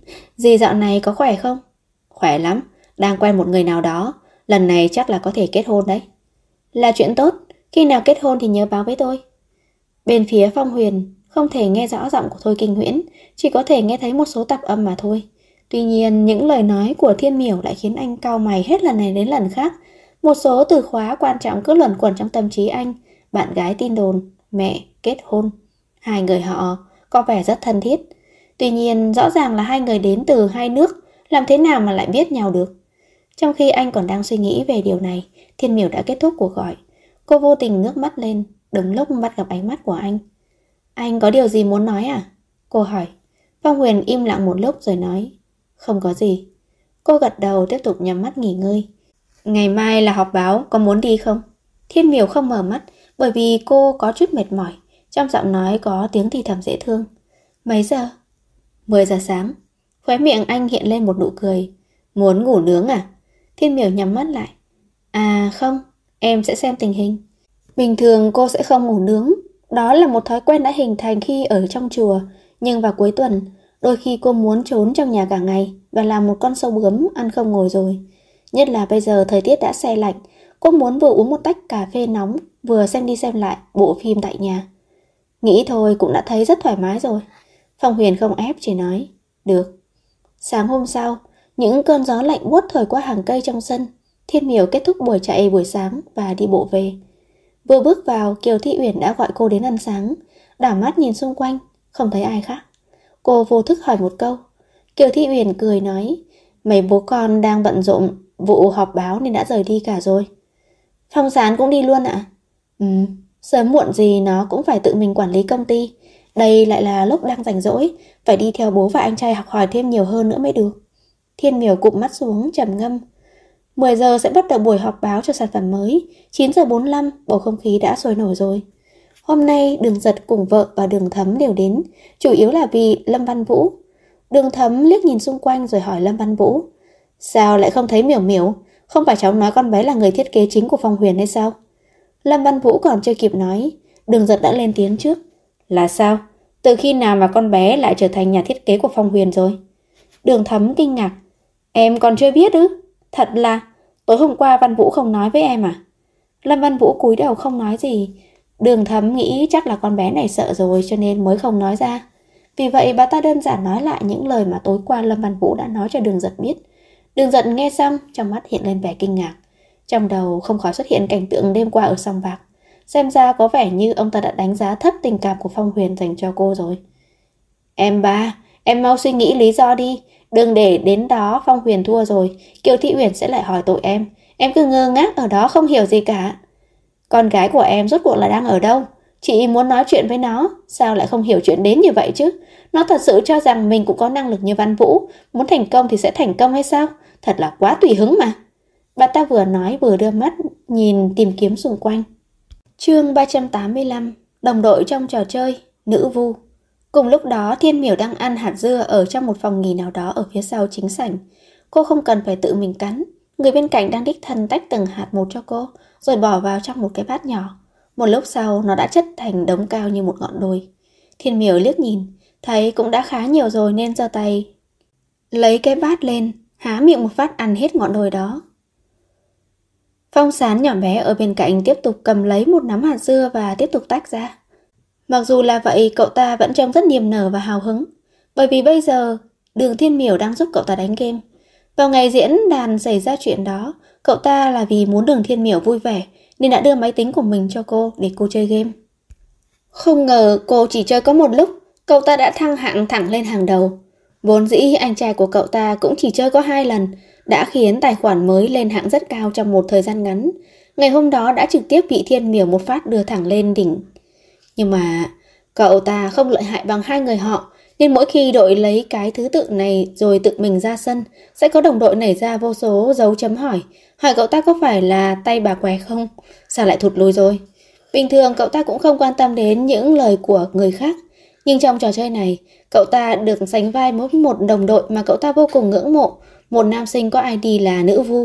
Dì dạo này có khỏe không? Khỏe lắm, đang quen một người nào đó, lần này chắc là có thể kết hôn đấy. Là chuyện tốt, khi nào kết hôn thì nhớ báo với tôi. Bên phía Phong Huyền không thể nghe rõ giọng của Thôi Kinh Huyễn, chỉ có thể nghe thấy một số tạp âm mà thôi. Tuy nhiên những lời nói của Thiên Miểu lại khiến anh cau mày hết lần này đến lần khác. Một số từ khóa quan trọng cứ luẩn quẩn trong tâm trí anh. Bạn gái tin đồn, mẹ, kết hôn. Hai người họ có vẻ rất thân thiết. Tuy nhiên rõ ràng là hai người đến từ hai nước, làm thế nào mà lại biết nhau được? Trong khi anh còn đang suy nghĩ về điều này, Thiên Miểu đã kết thúc cuộc gọi. Cô vô tình ngước mắt lên, đúng lúc bắt gặp ánh mắt của anh. Anh có điều gì muốn nói à? Cô hỏi. Phong Huyền im lặng một lúc rồi nói. Không có gì. Cô gật đầu tiếp tục nhắm mắt nghỉ ngơi. Ngày mai là họp báo, có muốn đi không? Thiên Miểu không mở mắt bởi vì cô có chút mệt mỏi. Trong giọng nói có tiếng thì thầm dễ thương. Mấy giờ? 10 giờ sáng. Khóe miệng anh hiện lên một nụ cười. Muốn ngủ nướng à? Thiên Miểu nhắm mắt lại. À không, em sẽ xem tình hình. Bình thường cô sẽ không ngủ nướng. Đó là một thói quen đã hình thành khi ở trong chùa. Nhưng vào cuối tuần, đôi khi cô muốn trốn trong nhà cả ngày và làm một con sâu bướm ăn không ngồi rồi. Nhất là bây giờ thời tiết đã se lạnh, cô muốn vừa uống một tách cà phê nóng, vừa xem đi xem lại bộ phim tại nhà. Nghĩ thôi cũng đã thấy rất thoải mái rồi. Phong Huyền không ép, chỉ nói. Được. Sáng hôm sau, những cơn gió lạnh buốt thổi qua hàng cây trong sân. Thiên Miểu kết thúc buổi chạy buổi sáng và đi bộ về. Vừa bước vào, Kiều Thị Uyển đã gọi cô đến ăn sáng. Đảo mắt nhìn xung quanh, không thấy ai khác. Cô vô thức hỏi một câu. Kiều Thị Uyển cười nói, mấy bố con đang bận rộn vụ họp báo nên đã rời đi cả rồi. Phong Sán cũng đi luôn ạ? Sớm muộn gì nó cũng phải tự mình quản lý công ty. Đây lại là lúc đang rảnh rỗi, phải đi theo bố và anh trai học hỏi thêm nhiều hơn nữa mới được. Thiên Miểu cụp mắt xuống trầm ngâm. 10 giờ sẽ bắt đầu buổi họp báo cho sản phẩm mới. 9 giờ 45, bầu không khí đã sôi nổi rồi. Hôm nay Đường Giật cùng vợ và Đường Thấm đều đến, chủ yếu là vì Lâm Văn Vũ. Đường Thấm liếc nhìn xung quanh rồi hỏi Lâm Văn Vũ, sao lại không thấy Miểu Miểu? Không phải cháu nói con bé là người thiết kế chính của Phong Huyền hay sao? Lâm Văn Vũ còn chưa kịp nói, Đường Giật đã lên tiếng trước. Là sao? Từ khi nào mà con bé lại trở thành nhà thiết kế của Phong Huyền rồi? Đường Thấm kinh ngạc. Em còn chưa biết ư? Thật là, tối hôm qua Văn Vũ không nói với em à? Lâm Văn Vũ cúi đầu không nói gì. Đường Thấm nghĩ chắc là con bé này sợ rồi cho nên mới không nói ra. Vì vậy bà ta đơn giản nói lại những lời mà tối qua Lâm Văn Vũ đã nói cho Đường Giật biết. Đường Giật nghe xong, trong mắt hiện lên vẻ kinh ngạc. Trong đầu không khỏi xuất hiện cảnh tượng đêm qua ở sòng bạc. Xem ra có vẻ như ông ta đã đánh giá thấp tình cảm của Phong Huyền dành cho cô rồi. Em ba, em mau suy nghĩ lý do đi. Đừng để đến đó Phong Huyền thua rồi, Kiều Thị Uyển sẽ lại hỏi tội em. Em cứ ngơ ngác ở đó không hiểu gì cả. Con gái của em rốt cuộc là đang ở đâu? Chị muốn nói chuyện với nó, sao lại không hiểu chuyện đến như vậy chứ? Nó thật sự cho rằng mình cũng có năng lực như Văn Vũ, muốn thành công thì sẽ thành công hay sao? Thật là quá tùy hứng mà. Bà ta vừa nói vừa đưa mắt nhìn tìm kiếm xung quanh. Chương 385, đồng đội trong trò chơi, nữ vu. Cùng lúc đó Thiên Miểu đang ăn hạt dưa ở trong một phòng nghỉ nào đó ở phía sau chính sảnh. Cô không cần phải tự mình cắn, người bên cạnh đang đích thân tách từng hạt một cho cô, rồi bỏ vào trong một cái bát nhỏ. Một lúc sau nó đã chất thành đống cao như một ngọn đồi. Thiên Miểu liếc nhìn, thấy cũng đã khá nhiều rồi nên giơ tay lấy cái bát lên, há miệng một phát ăn hết ngọn đồi đó. Phong Sán nhỏ bé ở bên cạnh tiếp tục cầm lấy một nắm hạt dưa và tiếp tục tách ra. Mặc dù là vậy, cậu ta vẫn trông rất niềm nở và hào hứng, bởi vì bây giờ Đường Thiên Miểu đang giúp cậu ta đánh game. Vào ngày diễn đàn xảy ra chuyện đó, cậu ta là vì muốn Đường Thiên Miểu vui vẻ nên đã đưa máy tính của mình cho cô để cô chơi game. Không ngờ cô chỉ chơi có một lúc, cậu ta đã thăng hạng thẳng lên hàng đầu. Vốn dĩ anh trai của cậu ta cũng chỉ chơi có 2 lần, đã khiến tài khoản mới lên hạng rất cao trong một thời gian ngắn. Ngày hôm đó đã trực tiếp bị Thiên Miểu một phát đưa thẳng lên đỉnh. Nhưng mà cậu ta không lợi hại bằng 2 người họ, nên mỗi khi đội lấy cái thứ tự này rồi tự mình ra sân, sẽ có đồng đội nảy ra vô số dấu chấm hỏi cậu ta có phải là tay bà què không? Sao lại thụt lùi rồi? Bình thường cậu ta cũng không quan tâm đến những lời của người khác, nhưng trong trò chơi này, cậu ta được sánh vai với một đồng đội mà cậu ta vô cùng ngưỡng mộ, một nam sinh có ID là Nữ Vu.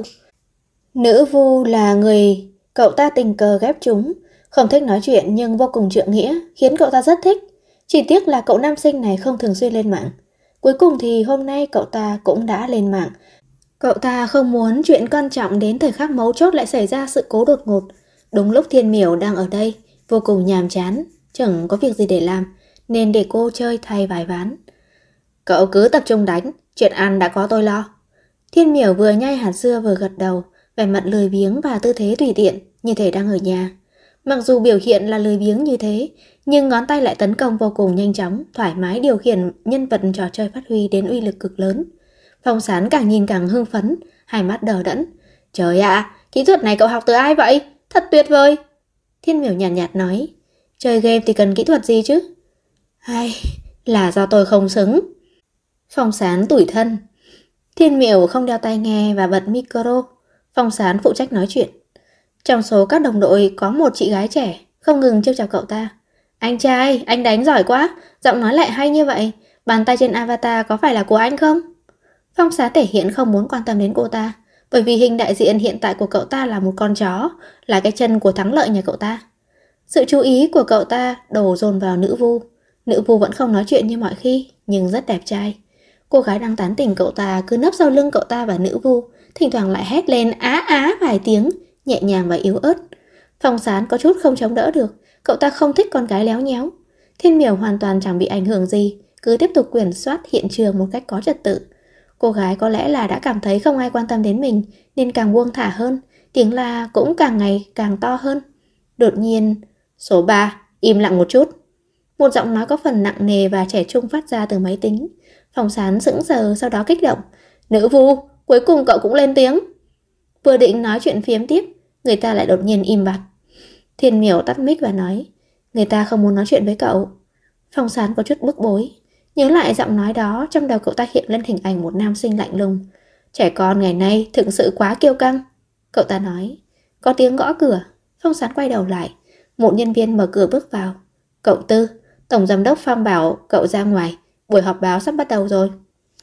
Nữ Vu là người cậu ta tình cờ ghép chúng, không thích nói chuyện nhưng vô cùng trượng nghĩa, khiến cậu ta rất thích. Chỉ tiếc là cậu nam sinh này không thường xuyên lên mạng. Cuối cùng thì hôm nay cậu ta cũng đã lên mạng. Cậu ta không muốn chuyện quan trọng đến thời khắc mấu chốt lại xảy ra sự cố đột ngột. Đúng lúc Thiên Miểu đang ở đây, vô cùng nhàm chán, chẳng có việc gì để làm, nên để cô chơi thay vài ván. Cậu cứ tập trung đánh, chuyện ăn đã có tôi lo. Thiên Miểu vừa nhai hạt dưa vừa gật đầu, vẻ mặt lười biếng và tư thế tùy tiện, như thể đang ở nhà. Mặc dù biểu hiện là lười biếng như thế, nhưng ngón tay lại tấn công vô cùng nhanh chóng, thoải mái điều khiển nhân vật trò chơi phát huy đến uy lực cực lớn. Phong Sán càng nhìn càng hưng phấn, hai mắt đờ đẫn. Trời ạ, kỹ thuật này cậu học từ ai vậy? Thật tuyệt vời. Thiên Miểu nhàn nhạt nói, chơi game thì cần kỹ thuật gì chứ? Hay, là do tôi không xứng. Phong Sán tủi thân. Thiên Miểu không đeo tai nghe và bật micro. Phong Sán phụ trách nói chuyện. Trong số các đồng đội có một chị gái trẻ, không ngừng trêu chọc cậu ta. Anh trai, anh đánh giỏi quá, giọng nói lại hay như vậy. Bàn tay trên avatar có phải là của anh không? Phong Sán thể hiện không muốn quan tâm đến cô ta, bởi vì hình đại diện hiện tại của cậu ta là một con chó, là cái chân của thắng lợi nhà cậu ta. Sự chú ý của cậu ta đổ dồn vào Nữ Vu. Nữ Vu vẫn không nói chuyện như mọi khi, nhưng rất đẹp trai. Cô gái đang tán tỉnh cậu ta cứ nấp sau lưng cậu ta và Nữ Vu, thỉnh thoảng lại hét lên á á vài tiếng, nhẹ nhàng và yếu ớt. Phong Sán có chút không chống đỡ được, cậu ta không thích con gái léo nhéo. Thiên Miểu hoàn toàn chẳng bị ảnh hưởng gì, cứ tiếp tục kiểm soát hiện trường một cách có trật tự. Cô gái có lẽ là đã cảm thấy không ai quan tâm đến mình nên càng buông thả hơn, tiếng la cũng càng ngày càng to hơn. Đột nhiên, số 3, im lặng một chút. Một giọng nói có phần nặng nề và trẻ trung phát ra từ máy tính. Phong Sán sững sờ, sau đó kích động. Nữ vu, cuối cùng cậu cũng lên tiếng. Vừa định nói chuyện phiếm tiếp, người ta lại đột nhiên im bặt. Thiên Miểu tắt mic và nói, người ta không muốn nói chuyện với cậu. Phong Sán có chút bức bối. Nhớ lại giọng nói đó, trong đầu cậu ta hiện lên hình ảnh một nam sinh lạnh lùng. Trẻ con ngày nay thực sự quá kiêu căng. Cậu ta nói. Có tiếng gõ cửa. Phong Sán quay đầu lại. Một nhân viên mở cửa bước vào. Cậu Tư, Tổng Giám đốc Phong bảo cậu ra ngoài. Buổi họp báo sắp bắt đầu rồi.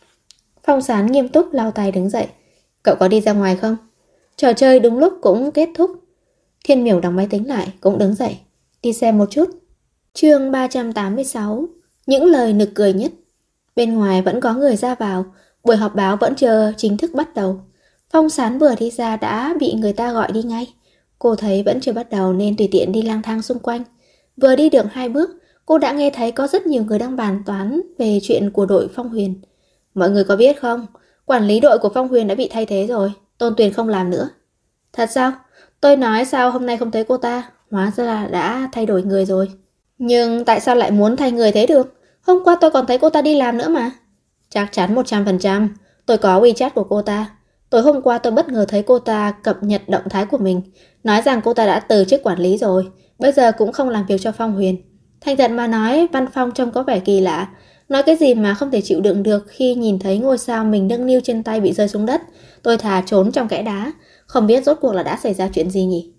Phong Sán nghiêm túc lau tay đứng dậy. Cậu có đi ra ngoài không? Trò chơi đúng lúc cũng kết thúc. Thiên Miểu đóng máy tính lại, cũng đứng dậy. Đi xem một chút. Chương 386. Những lời nực cười nhất. Bên ngoài vẫn có người ra vào. Buổi họp báo vẫn chưa chính thức bắt đầu. Phong Sán vừa đi ra đã bị người ta gọi đi ngay. Cô thấy vẫn chưa bắt đầu nên tùy tiện đi lang thang xung quanh. Vừa đi được 2 bước, cô đã nghe thấy có rất nhiều người đang bàn toán về chuyện của đội Phong Huyền. Mọi người có biết không? Quản lý đội của Phong Huyền đã bị thay thế rồi. Tôn Tuyền không làm nữa. Thật sao? Tôi nói sao hôm nay không thấy cô ta? Hóa ra là đã thay đổi người rồi. Nhưng tại sao lại muốn thay người thế được? Hôm qua tôi còn thấy cô ta đi làm nữa mà. Chắc chắn 100%. Tôi có WeChat của cô ta. Tối hôm qua tôi bất ngờ thấy cô ta cập nhật động thái của mình. Nói rằng cô ta đã từ chức quản lý rồi. Bây giờ cũng không làm việc cho Phong Huyền. Thành thật mà nói, văn phòng trông có vẻ kỳ lạ. Nói cái gì mà không thể chịu đựng được khi nhìn thấy ngôi sao mình nâng niu trên tay bị rơi xuống đất. Tôi thà trốn trong kẽ đá. Không biết rốt cuộc là đã xảy ra chuyện gì nhỉ?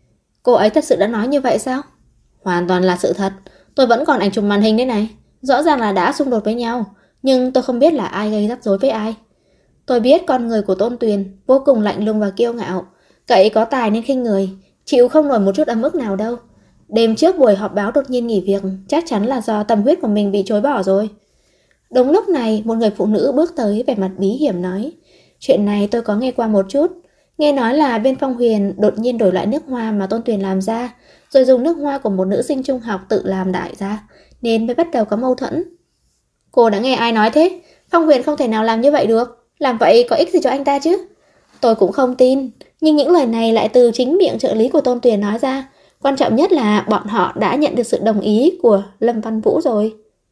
Cô ấy thật sự đã nói như vậy sao? Hoàn toàn là sự thật. Tôi vẫn còn ảnh chụp màn hình đấy này. Rõ ràng là đã xung đột với nhau. Nhưng tôi không biết là ai gây rắc rối với ai. Tôi biết con người của Tôn Tuyền vô cùng lạnh lùng và kiêu ngạo. Cậy có tài nên khinh người, chịu không nổi một chút ấm ức nào đâu. Đêm trước buổi họp báo đột nhiên nghỉ việc, chắc chắn là do tâm huyết của mình bị chối bỏ rồi. Đúng lúc này, một người phụ nữ bước tới vẻ mặt bí hiểm nói. Chuyện này tôi có nghe qua một chút. Nghe nói là bên Phong Huyền đột nhiên đổi loại nước hoa mà Tôn Tuyền làm ra, rồi dùng nước hoa của một nữ sinh trung học tự làm đại ra, nên mới bắt đầu có mâu thuẫn. Cô đã nghe ai nói thế? Phong Huyền không thể nào làm như vậy được. Làm vậy có ích gì cho anh ta chứ? Tôi cũng không tin. Nhưng những lời này lại từ chính miệng trợ lý của Tôn Tuyền nói ra. Quan trọng nhất là bọn họ đã nhận được sự đồng ý của Lâm Văn Vũ rồi.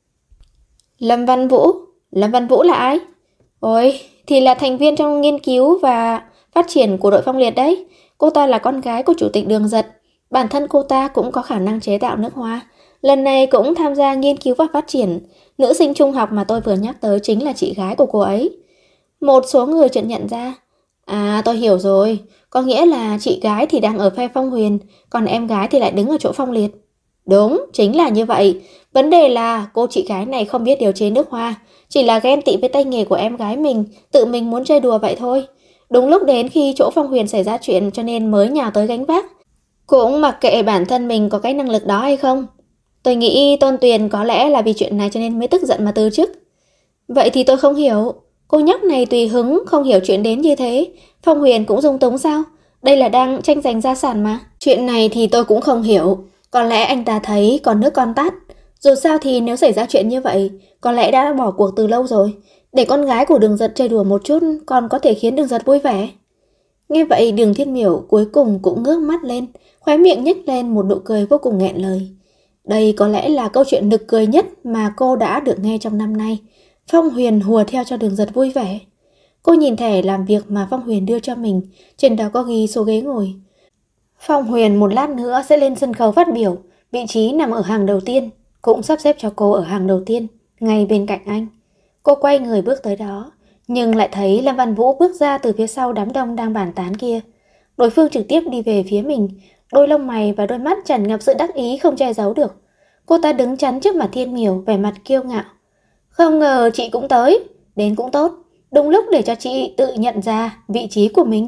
Lâm Văn Vũ? Lâm Văn Vũ là ai? Ôi, thì là thành viên trong nghiên cứu và phát triển của đội Phong Liệt đấy. Cô ta là con gái của chủ tịch Đường Giật. Bản thân cô ta cũng có khả năng chế tạo nước hoa. Lần này cũng tham gia nghiên cứu và phát triển. Nữ sinh trung học mà tôi vừa nhắc tới chính là chị gái của cô ấy. Một số người chợt nhận ra. À, tôi hiểu rồi. Có nghĩa là chị gái thì đang ở phe Phong Huyền, còn em gái thì lại đứng ở chỗ Phong Liệt. Đúng, chính là như vậy. Vấn đề là cô chị gái này không biết điều chế nước hoa, chỉ là ghen tị với tay nghề của em gái mình, tự mình muốn chơi đùa vậy thôi. Đúng lúc đến khi chỗ Phong Huyền xảy ra chuyện cho nên mới nhào tới gánh vác. Cũng mặc kệ bản thân mình có cái năng lực đó hay không. Tôi nghĩ Tôn Tuyền có lẽ là vì chuyện này cho nên mới tức giận mà từ chức. Vậy thì tôi không hiểu. Cô nhóc này tùy hứng, không hiểu chuyện đến như thế. Phong Huyền cũng dung túng sao? Đây là đang tranh giành gia sản mà. Chuyện này thì tôi cũng không hiểu. Có lẽ anh ta thấy còn nước con tát. Dù sao thì nếu xảy ra chuyện như vậy, có lẽ đã bỏ cuộc từ lâu rồi. Để con gái của Đường Giật chơi đùa một chút còn có thể khiến Đường Giật vui vẻ. Nghe vậy Đường Thiên Miểu cuối cùng cũng ngước mắt lên, khóe miệng nhếch lên một nụ cười vô cùng nghẹn lời. Đây có lẽ là câu chuyện nực cười nhất mà cô đã được nghe trong năm nay. Phong Huyền hùa theo cho Đường Giật vui vẻ. Cô nhìn thẻ làm việc mà Phong Huyền đưa cho mình, trên đó có ghi số ghế ngồi. Phong Huyền một lát nữa sẽ lên sân khấu phát biểu, vị trí nằm ở hàng đầu tiên, cũng sắp xếp cho cô ở hàng đầu tiên, ngay bên cạnh anh. Cô quay người bước tới đó, nhưng lại thấy Lâm Văn Vũ bước ra từ phía sau đám đông đang bàn tán kia. Đối phương trực tiếp đi về phía mình, đôi lông mày và đôi mắt tràn ngập sự đắc ý không che giấu được. Cô ta đứng chắn trước mặt Thiên Miểu, vẻ mặt kiêu ngạo. Không ngờ chị cũng tới, đến cũng tốt, đúng lúc để cho chị tự nhận ra vị trí của mình.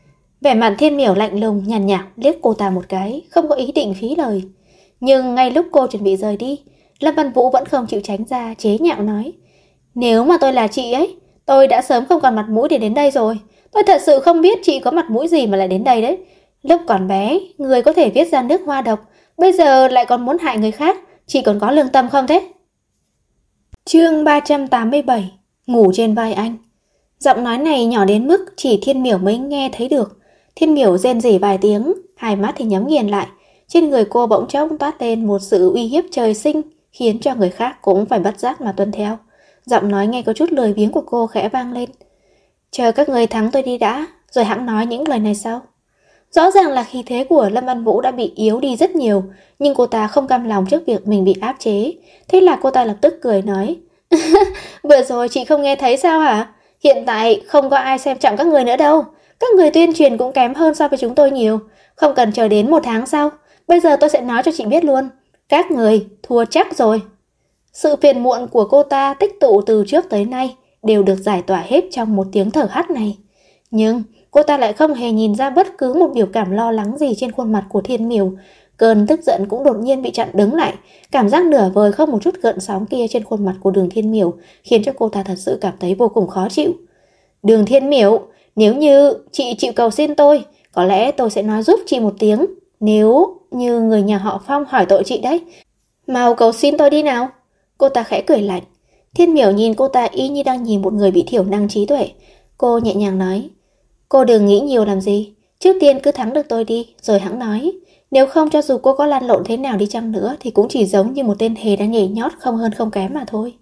Vẻ mặt Thiên Miểu lạnh lùng nhàn nhạt liếc cô ta một cái, không có ý định phí lời. Nhưng ngay lúc cô chuẩn bị rời đi, Lâm Văn Vũ vẫn không chịu tránh ra, chế nhạo nói. Nếu mà tôi là chị ấy, tôi đã sớm không còn mặt mũi để đến đây rồi. Tôi thật sự không biết chị có mặt mũi gì mà lại đến đây đấy. Lúc còn bé, người có thể viết ra nước hoa độc, bây giờ lại còn muốn hại người khác, chị còn có lương tâm không thế? Chương 387. Ngủ trên vai anh. Giọng nói này nhỏ đến mức chỉ Thiên Miểu mới nghe thấy được. Thiên Miểu rên rỉ vài tiếng, hai mắt thì nhắm nghiền lại. Trên người cô bỗng chốc toát lên một sự uy hiếp trời sinh, khiến cho người khác cũng phải bất giác mà tuân theo. Giọng nói nghe có chút lười biếng của cô khẽ vang lên. Chờ các người thắng tôi đi đã, rồi hẵng nói những lời này sau. Rõ ràng là khí thế của Lâm Văn Vũ đã bị yếu đi rất nhiều, nhưng cô ta không cam lòng trước việc mình bị áp chế. Thế là cô ta lập tức cười nói. Vừa rồi chị không nghe thấy sao hả? Hiện tại không có ai xem trọng các người nữa đâu. Các người tuyên truyền cũng kém hơn so với chúng tôi nhiều. Không cần chờ đến 1 tháng sau. Bây giờ tôi sẽ nói cho chị biết luôn. Các người thua chắc rồi. Sự phiền muộn của cô ta tích tụ từ trước tới nay đều được giải tỏa hết trong một tiếng thở hắt này. Nhưng cô ta lại không hề nhìn ra bất cứ một biểu cảm lo lắng gì trên khuôn mặt của Thiên Miểu. Cơn tức giận cũng đột nhiên bị chặn đứng lại. Cảm giác nửa vời không một chút gợn sóng kia trên khuôn mặt của Đường Thiên Miểu khiến cho cô ta thật sự cảm thấy vô cùng khó chịu. Đường Thiên Miểu, nếu như chị chịu cầu xin tôi, có lẽ tôi sẽ nói giúp chị một tiếng. Nếu như người nhà họ Phong hỏi tội chị đấy. Mau cầu xin tôi đi nào. Cô ta khẽ cười lạnh. Thiên Miểu nhìn cô ta y như đang nhìn một người bị thiểu năng trí tuệ. Cô nhẹ nhàng nói. Cô đừng nghĩ nhiều làm gì. Trước tiên cứ thắng được tôi đi, rồi hẵng nói. Nếu không cho dù cô có lăn lộn thế nào đi chăng nữa thì cũng chỉ giống như một tên hề đang nhảy nhót không hơn không kém mà thôi.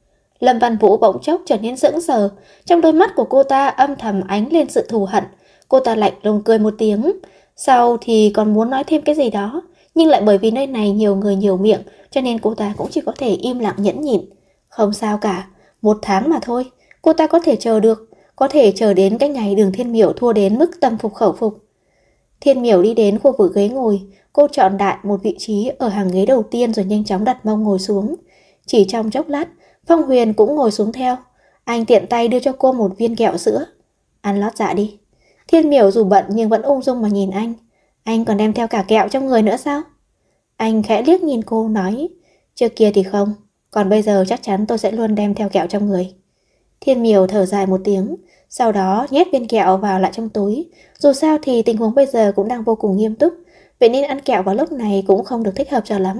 Lâm Văn Vũ bỗng chốc trở nên sững sờ. Trong đôi mắt của cô ta âm thầm ánh lên sự thù hận. Cô ta lạnh lùng cười một tiếng. Sau thì còn muốn nói thêm cái gì đó, nhưng lại bởi vì nơi này nhiều người nhiều miệng cho nên cô ta cũng chỉ có thể im lặng nhẫn nhịn. Không sao cả, 1 tháng mà thôi. Cô ta có thể chờ được. Có thể chờ đến cái ngày Đường Thiên Miểu thua đến mức tâm phục khẩu phục. Thiên Miểu đi đến khu vực ghế ngồi. Cô chọn đại một vị trí ở hàng ghế đầu tiên rồi nhanh chóng đặt mông ngồi xuống. Chỉ trong chốc lát, Phong Huyền cũng ngồi xuống theo. Anh tiện tay đưa cho cô một viên kẹo sữa. Ăn lót dạ đi. Thiên Miểu dù bận nhưng vẫn ung dung mà nhìn anh. Anh còn đem theo cả kẹo trong người nữa sao? Anh khẽ liếc nhìn cô nói. Trước kia thì không, còn bây giờ chắc chắn tôi sẽ luôn đem theo kẹo trong người. Thiên Miểu thở dài một tiếng, sau đó nhét viên kẹo vào lại trong túi. Dù sao thì tình huống bây giờ cũng đang vô cùng nghiêm túc, vậy nên ăn kẹo vào lúc này cũng không được thích hợp cho lắm.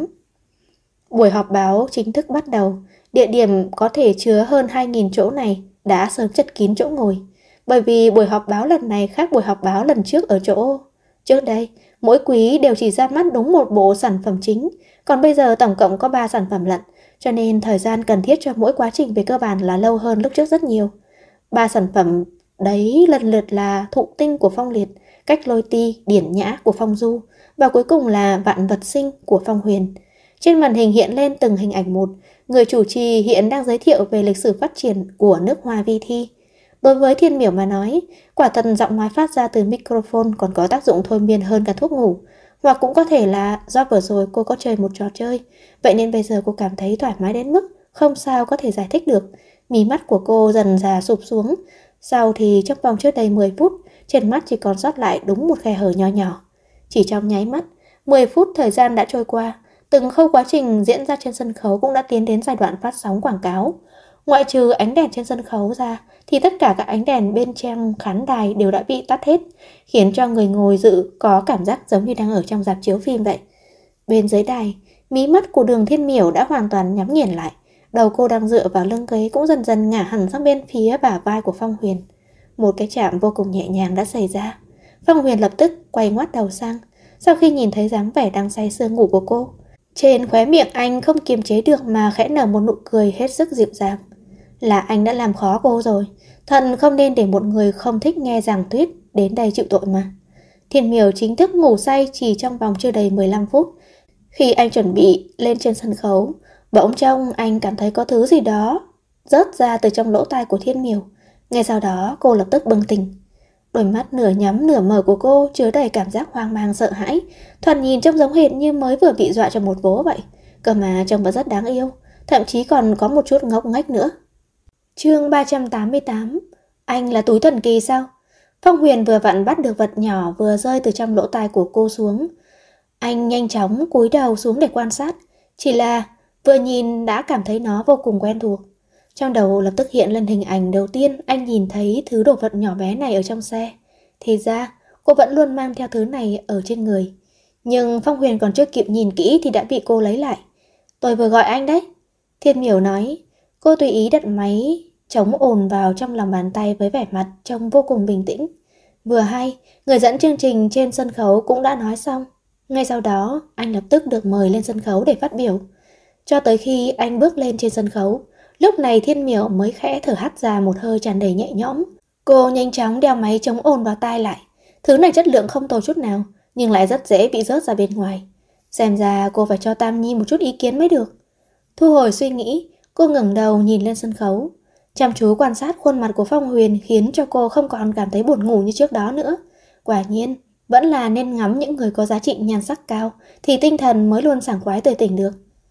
Buổi họp báo chính thức bắt đầu. Địa điểm có thể chứa hơn 2.000 chỗ này đã sớm chất kín chỗ ngồi. Bởi vì buổi họp báo lần này khác buổi họp báo lần trước ở chỗ. Trước đây, mỗi quý đều chỉ ra mắt đúng một bộ sản phẩm chính, còn bây giờ tổng cộng có 3 sản phẩm lận, cho nên thời gian cần thiết cho mỗi quá trình về cơ bản là lâu hơn lúc trước rất nhiều. 3 sản phẩm đấy lần lượt là Thụ Tinh của Phong Liệt, Cách Lôi Ti, Điển Nhã của Phong Du và cuối cùng là Vạn Vật Sinh của Phong Huyền. Trên màn hình hiện lên từng hình ảnh một, người chủ trì hiện đang giới thiệu về lịch sử phát triển của nước Hoa Vi Thi. Đối với Thiên Miểu mà nói, quả thật giọng nói phát ra từ microphone còn có tác dụng thôi miên hơn cả thuốc ngủ. Hoặc cũng có thể là do vừa rồi cô có chơi một trò chơi, vậy nên bây giờ cô cảm thấy thoải mái đến mức không sao có thể giải thích được. Mí mắt của cô dần dà sụp xuống, sau thì trong vòng chưa đầy 10 phút, trên mắt chỉ còn sót lại đúng một khe hở nho nhỏ. Chỉ trong nháy mắt, 10 phút thời gian đã trôi qua, từng khâu quá trình diễn ra trên sân khấu cũng đã tiến đến giai đoạn phát sóng quảng cáo. Ngoại trừ ánh đèn trên sân khấu ra, thì tất cả các ánh đèn bên trong khán đài đều đã bị tắt hết, khiến cho người ngồi dự có cảm giác giống như đang ở trong rạp chiếu phim vậy. Bên dưới đài, mí mắt của Đường Thiên Miểu đã hoàn toàn nhắm nghiền lại, đầu cô đang dựa vào lưng ghế cũng dần dần ngả hẳn sang bên phía bả vai của Phong Huyền. Một cái chạm vô cùng nhẹ nhàng đã xảy ra. Phong Huyền lập tức quay ngoắt đầu sang, sau khi nhìn thấy dáng vẻ đang say sưa ngủ của cô. Trên khóe miệng anh không kiềm chế được mà khẽ nở một nụ cười hết sức dịu dàng. Là anh đã làm khó cô rồi. Thần không nên để một người không thích nghe giảng thuyết đến đây chịu tội mà. Thiên Miểu chính thức ngủ say chỉ trong vòng chưa đầy 15 phút. Khi anh chuẩn bị lên trên sân khấu, bỗng trông anh cảm thấy có thứ gì đó rớt ra từ trong lỗ tai của Thiên Miểu. Ngay sau đó cô lập tức bừng tỉnh. Đôi mắt nửa nhắm nửa mở của cô chứa đầy cảm giác hoang mang sợ hãi, thoạt nhìn trông giống hệt như mới vừa bị dọa cho một vố vậy. Cơ mà trông vẫn rất đáng yêu, thậm chí còn có một chút ngốc nghếch nữa. Chương 388. Anh là túi thần kỳ sao? Phong Huyền vừa vặn bắt được vật nhỏ vừa rơi từ trong lỗ tai của cô xuống. Anh nhanh chóng cúi đầu xuống để quan sát, chỉ là vừa nhìn đã cảm thấy nó vô cùng quen thuộc. Trong đầu lập tức hiện lên hình ảnh đầu tiên anh nhìn thấy thứ đồ vật nhỏ bé này ở trong xe. Thì ra, cô vẫn luôn mang theo thứ này ở trên người. Nhưng Phong Huyền còn chưa kịp nhìn kỹ thì đã bị cô lấy lại. Tôi vừa gọi anh đấy. Thiên Miểu nói. Cô tùy ý đặt máy
trống ồn vào trong lòng bàn tay với vẻ mặt trông vô cùng bình tĩnh. Vừa hay, người dẫn chương trình trên sân khấu cũng đã nói xong. Ngay sau đó, anh lập tức được mời lên sân khấu để phát biểu. Cho tới khi anh bước lên trên sân khấu, lúc này Thiên Miểu mới khẽ thở hắt ra một hơi tràn đầy nhẹ nhõm. Cô nhanh chóng đeo máy chống ồn vào tai lại. Thứ này chất lượng không tồi chút nào, nhưng lại rất dễ bị rớt ra bên ngoài. Xem ra cô phải cho Tam Nhi một chút ý kiến mới được. Thu hồi suy nghĩ, cô ngẩng đầu nhìn lên sân khấu. Chăm chú quan sát khuôn mặt của Phong Huyền khiến cho cô không còn cảm thấy buồn ngủ như trước đó nữa. Quả nhiên, vẫn là nên ngắm những người có giá trị nhan sắc cao thì tinh thần mới luôn sảng khoái tươi tỉnh được.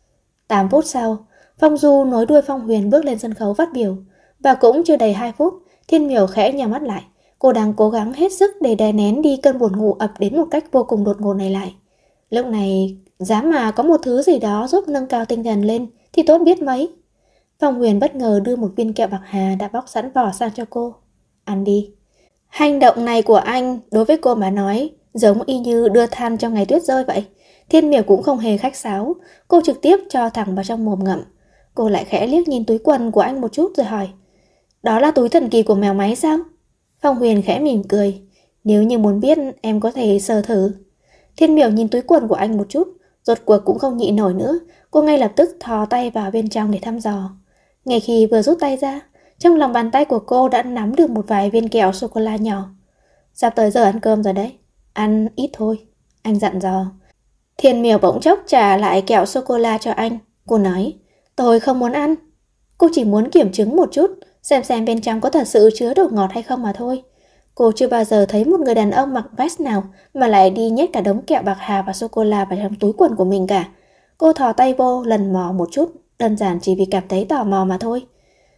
8 phút sau, Phong Du nối đuôi Phong Huyền bước lên sân khấu phát biểu. Và cũng chưa đầy 2 phút, Thiên Miểu khẽ nhắm mắt lại. Cô đang cố gắng hết sức để đè nén đi cơn buồn ngủ ập đến một cách vô cùng đột ngột này lại. Lúc này, giá mà có một thứ gì đó giúp nâng cao tinh thần lên thì tốt biết mấy. Phong Huyền bất ngờ đưa một viên kẹo bạc hà đã bóc sẵn vỏ sang cho cô. Ăn đi. Hành động này của anh đối với cô mà nói giống y như đưa than trong ngày tuyết rơi vậy. Thiên Miểu cũng không hề khách sáo, cô trực tiếp cho thẳng vào trong mồm ngậm. Cô lại khẽ liếc nhìn túi quần của anh một chút rồi hỏi, đó là túi thần kỳ của mèo máy sao? Phong Huyền khẽ mỉm cười, nếu như muốn biết em có thể sờ thử. Thiên Miểu nhìn túi quần của anh một chút, rốt cuộc cũng không nhịn nổi nữa, cô ngay lập tức thò tay vào bên trong để thăm dò. Ngay khi vừa rút tay ra, trong lòng bàn tay của cô đã nắm được một vài viên kẹo sô-cô-la nhỏ. Sắp tới giờ ăn cơm rồi đấy, ăn ít thôi, anh dặn dò. Thiên Miểu bỗng chốc trả lại kẹo sô-cô-la cho anh. Cô nói, tôi không muốn ăn. Cô chỉ muốn kiểm chứng một chút, xem bên trong có thật sự chứa đồ ngọt hay không mà thôi. Cô chưa bao giờ thấy một người đàn ông mặc vest nào mà lại đi nhét cả đống kẹo bạc hà và sô-cô-la vào trong túi quần của mình cả. Cô thò tay vô lần mò một chút, đơn giản chỉ vì cảm thấy tò mò mà thôi.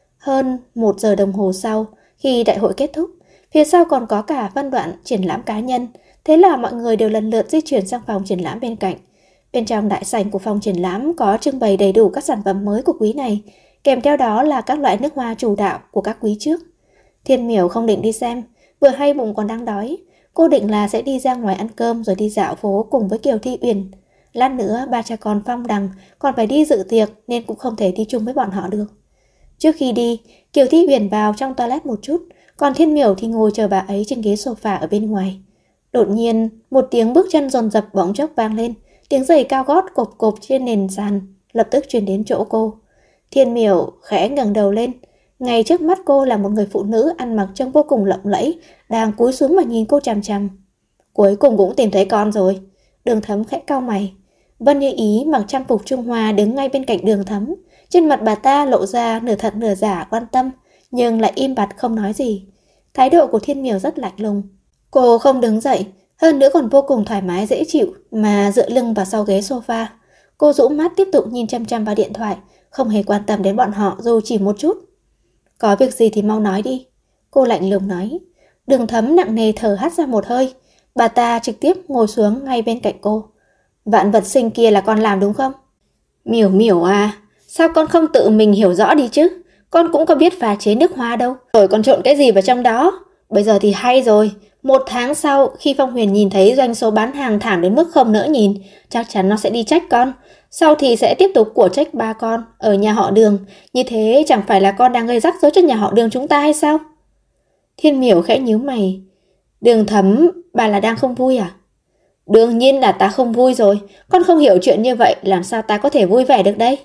Hơn 1 giờ đồng hồ sau, khi đại hội kết thúc, phía sau còn có cả phân đoạn triển lãm cá nhân. Thế là mọi người đều lần lượt di chuyển sang phòng triển lãm bên cạnh. Bên trong đại sảnh của phòng triển lãm có trưng bày đầy đủ các sản phẩm mới của quý này, kèm theo đó là các loại nước hoa chủ đạo của các quý trước. Thiên Miểu không định đi xem, vừa hay bụng còn đang đói. Cô định là sẽ đi ra ngoài ăn cơm rồi đi dạo phố cùng với Kiều Thi Uyển. Lát nữa ba cha con Phong Đằng còn phải đi dự tiệc nên cũng không thể đi chung với bọn họ được. Trước khi đi, Kiều Thi Uyển vào trong toilet một chút, còn Thiên Miểu thì ngồi chờ bà ấy trên ghế sofa ở bên ngoài. Đột nhiên, một tiếng bước chân dồn dập bỗng chốc vang lên, tiếng giày cao gót cộp cộp trên nền sàn lập tức truyền đến chỗ cô. Thiên Miểu khẽ ngẩng đầu lên, ngay trước mắt cô là một người phụ nữ ăn mặc trông vô cùng lộng lẫy, đang cúi xuống mà nhìn cô chằm chằm. Cuối cùng cũng tìm thấy con rồi. Đường Thấm khẽ cau mày. Vân Như Ý mặc trang phục Trung Hoa đứng ngay bên cạnh Đường Thấm, trên mặt bà ta lộ ra nửa thật nửa giả quan tâm, nhưng lại im bặt không nói gì. Thái độ của Thiên Miểu rất lạnh lùng. Cô không đứng dậy, hơn nữa còn vô cùng thoải mái dễ chịu mà dựa lưng vào sau ghế sofa. Cô rũ mắt tiếp tục nhìn chăm chăm vào điện thoại, không hề quan tâm đến bọn họ dù chỉ một chút. Có việc gì thì mau nói đi, cô lạnh lùng nói. Đường Thấm nặng nề thở hắt ra một hơi. Bà ta trực tiếp ngồi xuống ngay bên cạnh cô. Vạn vật sinh kia là con làm đúng không? Miểu Miểu à, sao con không tự mình hiểu rõ đi chứ? Con cũng có biết pha chế nước hoa đâu, rồi con trộn cái gì vào trong đó. Bây giờ thì hay rồi, 1 tháng sau khi Phong Huyền nhìn thấy doanh số bán hàng thảm đến mức không nỡ nhìn, chắc chắn nó sẽ đi trách con. Sau thì sẽ tiếp tục của trách ba con ở nhà họ Đường. Như thế chẳng phải là con đang gây rắc rối cho nhà họ Đường chúng ta hay sao? Thiên Miểu khẽ nhíu mày. Đường Thấm, bà là đang không vui à? Đương nhiên là ta không vui rồi. Con không hiểu chuyện như vậy, làm sao ta có thể vui vẻ được đây?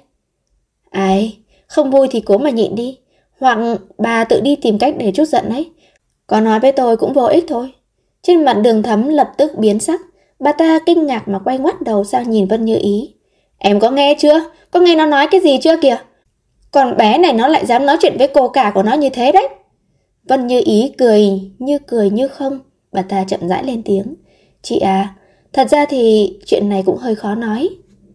Ai, không vui thì cố mà nhịn đi. Hoặc bà tự đi tìm cách để trút giận ấy. Có nói với tôi cũng vô ích thôi. Trên mặt Đường Thấm lập tức biến sắc. Bà ta kinh ngạc mà quay ngoắt đầu sang nhìn Vân Như Ý. Em có nghe chưa? Có nghe nó nói cái gì chưa kìa? Con bé này nó lại dám nói chuyện với cô cả của nó như thế đấy. Vân Như Ý cười như không. Bà ta chậm rãi lên tiếng. Chị à, thật ra thì chuyện này cũng hơi khó nói.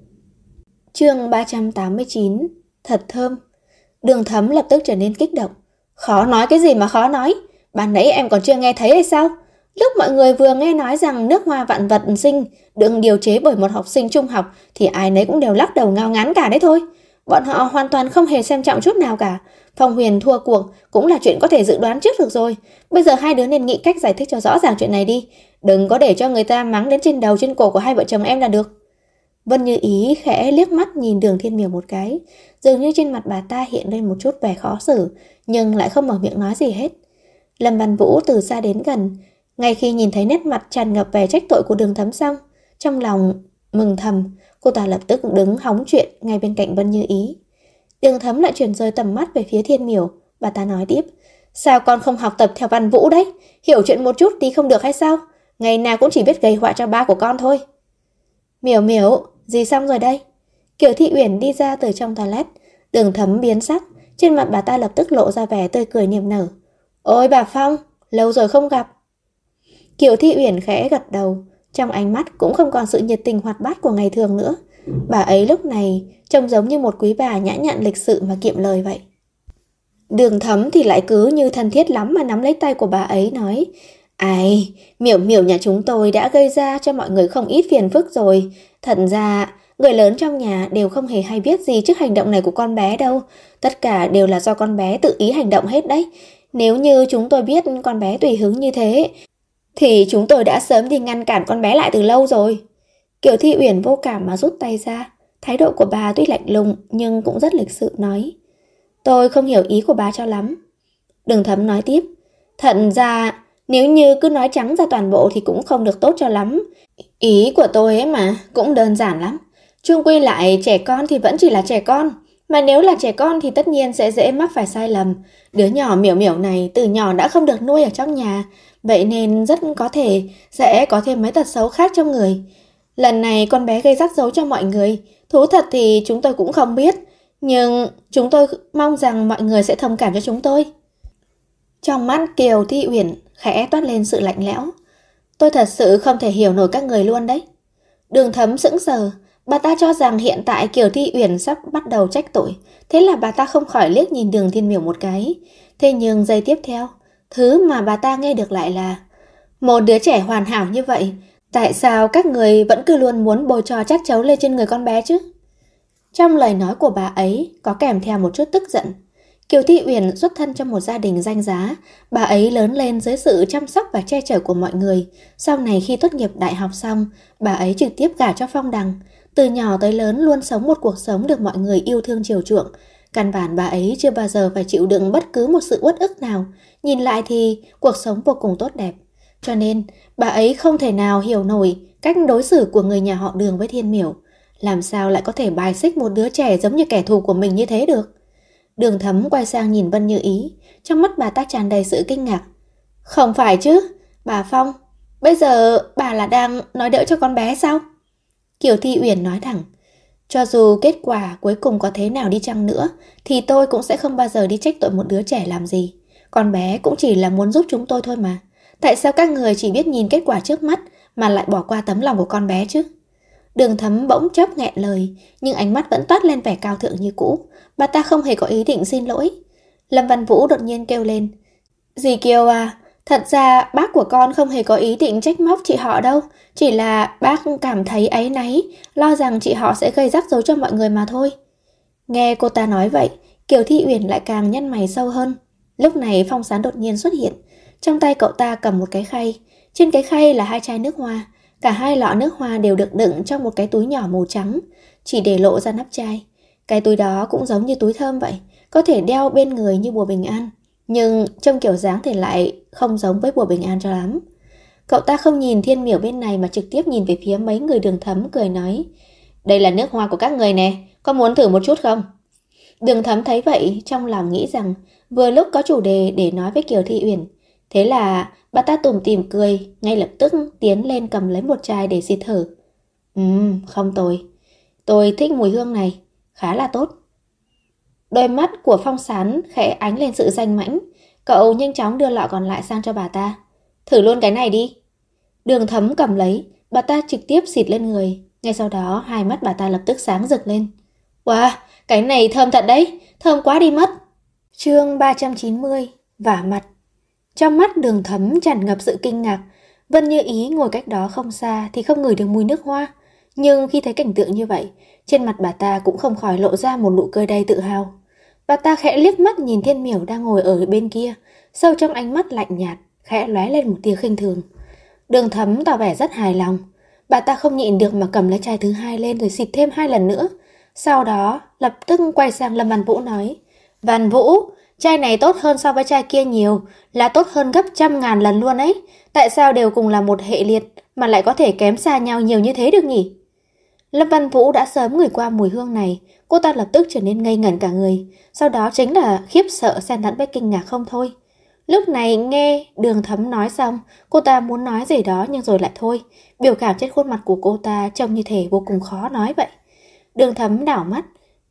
Chương 389. Thật thơm. Đường Thấm lập tức trở nên kích động. Khó nói cái gì mà khó nói? Ban nãy em còn chưa nghe thấy hay sao? Lúc mọi người vừa nghe nói rằng nước hoa vạn vật sinh được điều chế bởi một học sinh trung học thì ai nấy cũng đều lắc đầu ngao ngán cả đấy thôi. Bọn họ hoàn toàn không hề xem trọng chút nào cả. Phong Huyền thua cuộc cũng là chuyện có thể dự đoán trước được rồi. Bây giờ hai đứa nên nghĩ cách giải thích cho rõ ràng chuyện này đi. Đừng có để cho người ta mắng đến trên đầu trên cổ của hai vợ chồng em là được. Vân Như Ý khẽ liếc mắt nhìn Đường Thiên Miểu một cái, dường như trên mặt bà ta hiện lên một chút vẻ khó xử, nhưng lại không mở miệng nói gì hết. Lâm Văn Vũ từ xa đến gần, ngay khi nhìn thấy nét mặt tràn ngập vẻ trách tội của Đường Thấm xong, trong lòng mừng thầm, cô ta lập tức đứng hóng chuyện ngay bên cạnh Vân Như Ý. Đường Thấm lại chuyển rời tầm mắt về phía Thiên Miểu, bà ta nói tiếp: "Sao con không học tập theo Văn Vũ đấy? Hiểu chuyện một chút đi không được hay sao? Ngày nào cũng chỉ biết gây họa cho ba của con thôi." "Miểu Miểu, gì xong rồi đây?" Kiều Thị Uyển đi ra từ trong toilet. Đường Thấm biến sắc, trên mặt bà ta lập tức lộ ra vẻ tươi cười niềm nở. "Ôi bà Phong, lâu rồi không gặp." Kiều Thị Uyển khẽ gật đầu, trong ánh mắt cũng không còn sự nhiệt tình hoạt bát của ngày thường nữa. Bà ấy lúc này trông giống như một quý bà nhã nhặn lịch sự mà kiệm lời vậy. Đường Thấm thì lại cứ như thân thiết lắm mà nắm lấy tay của bà ấy nói: "Ai, Miểu Miểu nhà chúng tôi đã gây ra cho mọi người không ít phiền phức rồi. Thật ra, người lớn trong nhà đều không hề hay biết gì trước hành động này của con bé đâu. Tất cả đều là do con bé tự ý hành động hết đấy. Nếu như chúng tôi biết con bé tùy hứng như thế, thì chúng tôi đã sớm đi ngăn cản con bé lại từ lâu rồi." Kiều Thị Uyển vô cảm mà rút tay ra. Thái độ của bà tuy lạnh lùng nhưng cũng rất lịch sự nói: "Tôi không hiểu ý của bà cho lắm." Đường Thấm nói tiếp: "Thật ra, nếu như cứ nói trắng ra toàn bộ thì cũng không được tốt cho lắm. Ý của tôi ấy mà, cũng đơn giản lắm. Chung quy lại, trẻ con thì vẫn chỉ là trẻ con. Mà nếu là trẻ con thì tất nhiên sẽ dễ mắc phải sai lầm. Đứa nhỏ Miểu Miểu này từ nhỏ đã không được nuôi ở trong nhà, vậy nên rất có thể sẽ có thêm mấy tật xấu khác trong người. Lần này con bé gây rắc rối cho mọi người, thú thật thì chúng tôi cũng không biết, nhưng chúng tôi mong rằng mọi người sẽ thông cảm cho chúng tôi." Trong mắt Kiều Thị Uyển khẽ toát lên sự lạnh lẽo. "Tôi thật sự không thể hiểu nổi các người luôn đấy." Đường Thấm sững sờ, bà ta cho rằng hiện tại Kiều Thị Uyển sắp bắt đầu trách tội, thế là bà ta không khỏi liếc nhìn Đường Thiên Miểu một cái. Thế nhưng giây tiếp theo, thứ mà bà ta nghe được lại là: "Một đứa trẻ hoàn hảo như vậy, tại sao các người vẫn cứ luôn muốn bôi trò trách chấu lên trên người con bé chứ?" Trong lời nói của bà ấy có kèm theo một chút tức giận. Kiều Thị Uyển xuất thân trong một gia đình danh giá, bà ấy lớn lên dưới sự chăm sóc và che chở của mọi người. Sau này khi tốt nghiệp đại học xong, bà ấy trực tiếp gả cho Phong Đằng. Từ nhỏ tới lớn luôn sống một cuộc sống được mọi người yêu thương chiều chuộng. Căn bản bà ấy chưa bao giờ phải chịu đựng bất cứ một sự uất ức nào. Nhìn lại thì cuộc sống vô cùng tốt đẹp. Cho nên bà ấy không thể nào hiểu nổi cách đối xử của người nhà họ Đường với Thiên Miểu. Làm sao lại có thể bài xích một đứa trẻ giống như kẻ thù của mình như thế được? Đường Thấm quay sang nhìn Vân Như Ý, trong mắt bà ta tràn đầy sự kinh ngạc. "Không phải chứ, bà Phong, bây giờ bà là đang nói đỡ cho con bé sao?" Kiều Thị Uyển nói thẳng: "Cho dù kết quả cuối cùng có thế nào đi chăng nữa, thì tôi cũng sẽ không bao giờ đi trách tội một đứa trẻ làm gì. Con bé cũng chỉ là muốn giúp chúng tôi thôi mà. Tại sao các người chỉ biết nhìn kết quả trước mắt mà lại bỏ qua tấm lòng của con bé chứ?" Đường Thấm bỗng chốc nghẹn lời, nhưng ánh mắt vẫn toát lên vẻ cao thượng như cũ. Bà ta không hề có ý định xin lỗi. Lâm Văn Vũ đột nhiên kêu lên: "Dì Kiều à, thật ra bác của con không hề có ý định trách móc chị họ đâu. Chỉ là bác cảm thấy áy náy, lo rằng chị họ sẽ gây rắc rối cho mọi người mà thôi." Nghe cô ta nói vậy, Kiều Thị Uyển lại càng nhăn mày sâu hơn. Lúc này Phong Sán đột nhiên xuất hiện. Trong tay cậu ta cầm một cái khay. Trên cái khay là 2 chai nước hoa. Cả 2 lọ nước hoa đều được đựng trong một cái túi nhỏ màu trắng, chỉ để lộ ra nắp chai. Cái túi đó cũng giống như túi thơm vậy, có thể đeo bên người như bùa bình an, nhưng trông kiểu dáng thì lại không giống với bùa bình an cho lắm. Cậu ta không nhìn Thiên Miểu bên này mà trực tiếp nhìn về phía mấy người Đường Thấm, cười nói: "Đây là nước hoa của các người nè, có muốn thử một chút không?" Đường Thấm thấy vậy, trong lòng nghĩ rằng vừa lúc có chủ đề để nói với Kiều Thị Uyển. Thế là bà ta tủm tỉm cười, ngay lập tức tiến lên cầm lấy một chai để xịt thử. Không tồi. Tôi thích mùi hương này, khá là tốt." Đôi mắt của Phong Sán khẽ ánh lên sự danh mãnh. Cậu nhanh chóng đưa lọ còn lại sang cho bà ta. "Thử luôn cái này đi." Đường Thấm cầm lấy, bà ta trực tiếp xịt lên người. Ngay sau đó hai mắt bà ta lập tức sáng rực lên. "Wow, cái này thơm thật đấy, thơm quá đi mất." Chương 390, vả mặt. Trong mắt Đường Thấm tràn ngập sự kinh ngạc. Vân Như Ý ngồi cách đó không xa thì không ngửi được mùi nước hoa. Nhưng khi thấy cảnh tượng như vậy, trên mặt bà ta cũng không khỏi lộ ra một nụ cười đầy tự hào. Bà ta khẽ liếc mắt nhìn Thiên Miểu đang ngồi ở bên kia, sâu trong ánh mắt lạnh nhạt, khẽ lóe lên một tia khinh thường. Đường Thấm tỏ vẻ rất hài lòng. Bà ta không nhịn được mà cầm lấy chai thứ hai lên rồi xịt thêm 2 lần nữa. Sau đó lập tức quay sang Lâm Văn Vũ nói: Văn Vũ, chai này tốt hơn so với chai kia nhiều, là tốt hơn gấp 100.000 lần luôn ấy. Tại sao đều cùng là một hệ liệt mà lại có thể kém xa nhau nhiều như thế được nhỉ? Lâm Văn Vũ đã sớm ngửi qua mùi hương này, cô ta lập tức trở nên ngây ngẩn cả người, sau đó chính là khiếp sợ xen lẫn với kinh ngạc không thôi. Lúc này nghe Đường Thấm nói xong, cô ta muốn nói gì đó nhưng rồi lại thôi, biểu cảm trên khuôn mặt của cô ta trông như thể vô cùng khó nói vậy. Đường Thấm đảo mắt,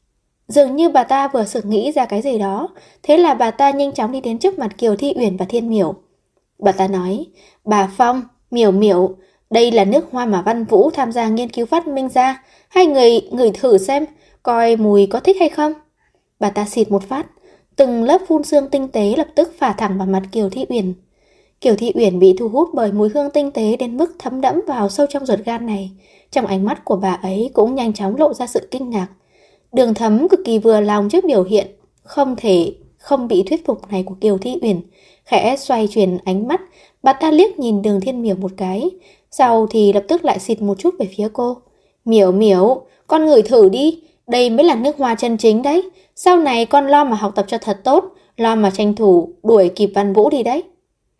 dường như bà ta vừa sực nghĩ ra cái gì đó, thế là bà ta nhanh chóng đi đến trước mặt Kiều Thi Uyển và Thiên Miểu. Bà ta nói: Bà Phong, Miểu Miểu, đây là nước hoa mà Văn Vũ tham gia nghiên cứu phát minh ra, hai người ngửi thử xem, coi mùi có thích hay không. Bà ta xịt một phát, từng lớp phun sương tinh tế lập tức phả thẳng vào mặt Kiều Thi Uyển. Kiều Thi Uyển bị thu hút bởi mùi hương tinh tế đến mức thấm đẫm vào sâu trong ruột gan này. Trong ánh mắt của bà ấy cũng nhanh chóng lộ ra sự kinh ngạc. Đường Thấm cực kỳ vừa lòng trước biểu hiện không thể không bị thuyết phục này của Kiều Thi Uyển, khẽ xoay chuyển ánh mắt, bà ta liếc nhìn Đường Thiên Miểu một cái, sau thì lập tức lại xịt một chút về phía cô. Miểu Miểu, con ngửi thử đi, đây mới là nước hoa chân chính đấy. Sau này con lo mà học tập cho thật tốt, lo mà tranh thủ đuổi kịp Văn Vũ đi đấy.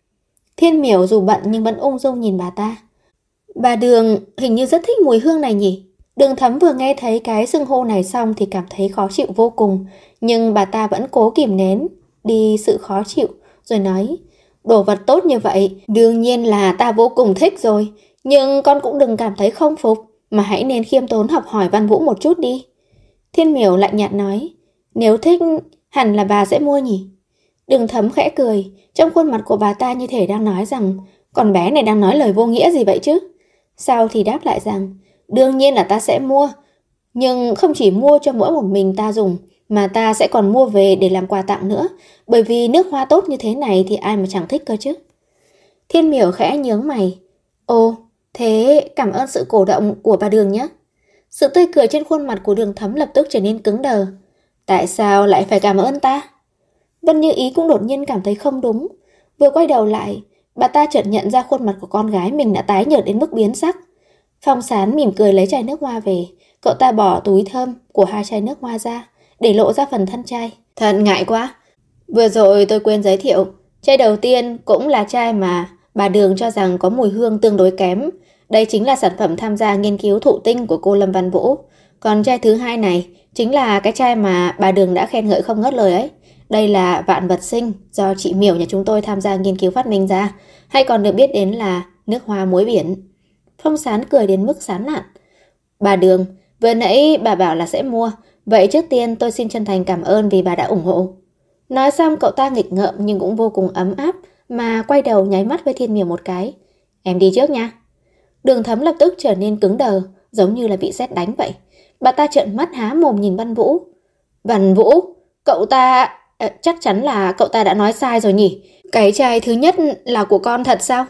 Thiên Miểu dù bận nhưng vẫn ung dung nhìn bà ta. Bà Đường hình như rất thích mùi hương này nhỉ? Đường Thấm vừa nghe thấy cái xưng hô này xong thì cảm thấy khó chịu vô cùng, nhưng bà ta vẫn cố kìm nén đi sự khó chịu, rồi nói: Đồ vật tốt như vậy, đương nhiên là ta vô cùng thích rồi, nhưng con cũng đừng cảm thấy không phục, mà hãy nên khiêm tốn học hỏi Văn Vũ một chút đi. Thiên Miểu lạnh nhạt nói: Nếu thích, hẳn là bà sẽ mua nhỉ? Đường Thấm khẽ cười, trong khuôn mặt của bà ta như thể đang nói rằng con bé này đang nói lời vô nghĩa gì vậy chứ? Sau thì đáp lại rằng: Đương nhiên là ta sẽ mua, nhưng không chỉ mua cho mỗi một mình ta dùng, mà ta sẽ còn mua về để làm quà tặng nữa, bởi vì nước hoa tốt như thế này thì ai mà chẳng thích cơ chứ. Thiên Miểu khẽ nhướng mày. Ồ, thế cảm ơn sự cổ động của bà Đường nhé. Sự tươi cười trên khuôn mặt của Đường Thấm lập tức trở nên cứng đờ. Tại sao lại phải cảm ơn ta? Vân Như Ý cũng đột nhiên cảm thấy không đúng. Vừa quay đầu lại, bà ta chợt nhận ra khuôn mặt của con gái mình đã tái nhợt đến mức biến sắc. Phong Sán mỉm cười lấy chai nước hoa về, cậu ta bỏ túi thơm của 2 chai nước hoa ra, để lộ ra phần thân chai. Thật ngại quá, vừa rồi tôi quên giới thiệu, chai đầu tiên cũng là chai mà bà Đường cho rằng có mùi hương tương đối kém. Đây chính là sản phẩm tham gia nghiên cứu thụ tinh của cô Lâm Văn Vũ. Còn chai thứ hai này chính là cái chai mà bà Đường đã khen ngợi không ngớt lời ấy. Đây là vạn vật sinh do chị Miểu nhà chúng tôi tham gia nghiên cứu phát minh ra, hay còn được biết đến là nước hoa muối biển. Phong Sán cười đến mức sán lạn. Bà Đường, vừa nãy bà bảo là sẽ mua, vậy trước tiên tôi xin chân thành cảm ơn vì bà đã ủng hộ. Nói xong cậu ta nghịch ngợm nhưng cũng vô cùng ấm áp, mà quay đầu nháy mắt với Thiên Miểu một cái. Em đi trước nha. Đường Thấm lập tức trở nên cứng đờ, giống như là bị sét đánh vậy. Bà ta trợn mắt há mồm nhìn Văn Vũ. Văn Vũ, cậu ta... chắc chắn là cậu ta đã nói sai rồi nhỉ? Cái chai thứ nhất là của con thật sao?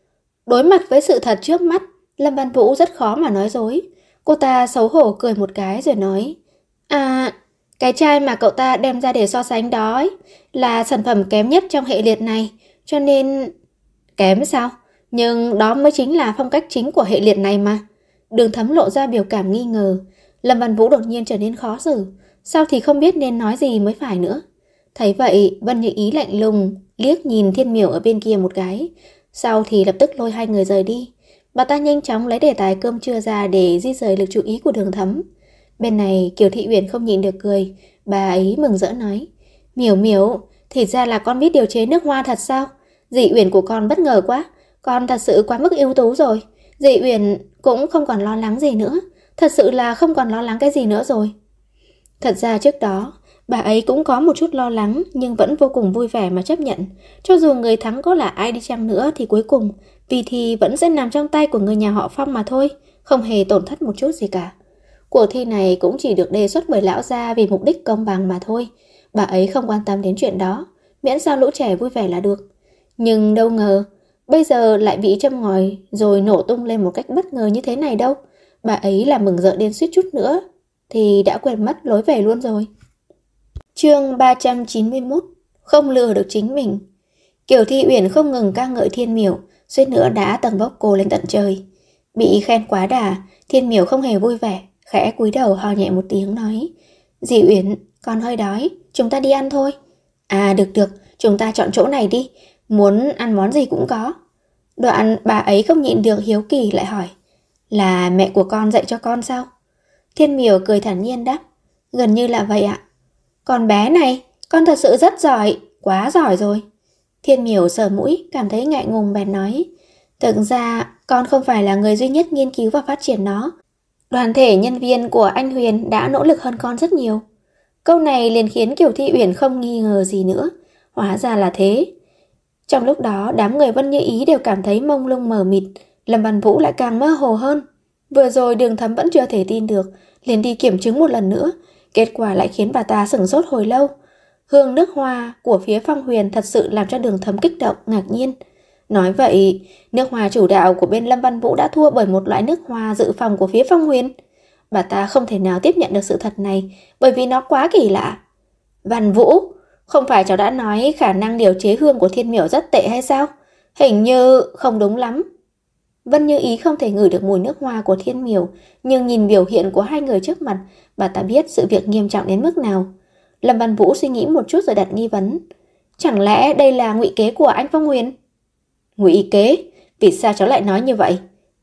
Đối mặt với sự thật trước mắt, Lâm Văn Vũ rất khó mà nói dối. Cô ta xấu hổ cười một cái rồi nói: À, cái chai mà cậu ta đem ra để so sánh đó ấy, là sản phẩm kém nhất trong hệ liệt này, cho nên... Kém sao? Nhưng đó mới chính là phong cách chính của hệ liệt này mà. Đường Thấm lộ ra biểu cảm nghi ngờ. Lâm Văn Vũ đột nhiên trở nên khó xử, sao thì không biết nên nói gì mới phải nữa. Thấy vậy, Vân Như Ý lạnh lùng liếc nhìn Thiên Miểu ở bên kia một cái, sau thì lập tức lôi hai người rời đi. Bà ta nhanh chóng lấy đề tài cơm trưa ra để di rời lực chú ý của Đường Thấm. Bên này Kiều Thị Uyển không nhịn được cười, bà ấy mừng rỡ nói: Miểu Miểu, thì ra là con biết điều chế nước hoa thật sao? Dì Uyển của con bất ngờ quá, con thật sự quá mức ưu tú rồi. Dì Uyển cũng không còn lo lắng gì nữa, thật sự là không còn lo lắng cái gì nữa rồi. Thật ra trước đó, bà ấy cũng có một chút lo lắng nhưng vẫn vô cùng vui vẻ mà chấp nhận. Cho dù người thắng có là ai đi chăng nữa thì cuối cùng vì thì vẫn sẽ nằm trong tay của người nhà họ Phong mà thôi, không hề tổn thất một chút gì cả. Cuộc thi này cũng chỉ được đề xuất bởi lão gia vì mục đích công bằng mà thôi. Bà ấy không quan tâm đến chuyện đó, miễn sao lũ trẻ vui vẻ là được. Nhưng đâu ngờ, bây giờ lại bị châm ngòi rồi nổ tung lên một cách bất ngờ như thế này đâu. Bà ấy là mừng rỡ đến suýt chút nữa thì đã quên mất lối về luôn rồi. Chương 391. Không lừa được chính mình. Kiều Thi Uyển không ngừng ca ngợi Thiên Miểu, suýt nữa đã tầng bốc cô lên tận trời.
Bị khen quá đà, Thiên Miểu không hề vui vẻ, khẽ cúi đầu ho nhẹ một tiếng nói: Dì Uyển, con hơi đói, chúng ta đi ăn thôi. À được, chúng ta chọn chỗ này đi, muốn ăn món gì cũng có. Đoạn bà ấy không nhịn được hiếu kỳ lại hỏi: Là mẹ của con dạy cho con sao? Thiên Miểu cười thản nhiên đáp: Gần như là vậy ạ. Con bé này, con thật sự rất giỏi, quá giỏi rồi. Thiên Miểu sờ mũi, cảm thấy ngại ngùng bèn nói: Thực ra, con không phải là người duy nhất nghiên cứu và phát triển nó. Đoàn thể nhân viên của anh Huyền đã nỗ lực hơn con rất nhiều. Câu này liền khiến Kiều Thi Uyển không nghi ngờ gì nữa. Hóa ra là thế. Trong lúc đó, đám người Vân Như Ý đều cảm thấy mông lung mờ mịt, Lâm Văn Vũ lại càng mơ hồ hơn. Vừa rồi Đường Thấm vẫn chưa thể tin được, liền đi kiểm chứng một lần nữa. Kết quả lại khiến bà ta sửng sốt hồi lâu. Hương nước hoa của phía Phong Huyền thật sự làm cho Đường Thấm kích động, ngạc nhiên. Nói vậy, nước hoa chủ đạo của bên Lâm Văn Vũ đã thua bởi một loại nước hoa dự phòng của phía Phong Huyền. Bà ta không thể nào tiếp nhận được sự thật này, bởi vì nó quá kỳ lạ. Văn Vũ, không phải cháu đã nói khả năng điều chế hương của Thiên Miểu rất tệ hay sao? Hình như không đúng lắm. Vân Như Ý không thể ngửi được mùi nước hoa của Thiên Miểu, nhưng nhìn biểu hiện của hai người trước mặt, bà ta biết sự việc nghiêm trọng đến mức nào. Lâm Văn Vũ suy nghĩ một chút rồi đặt nghi vấn. Chẳng lẽ đây là ngụy kế của anh Phong Huyền? Ngụy kế? Vì sao cháu lại nói như vậy?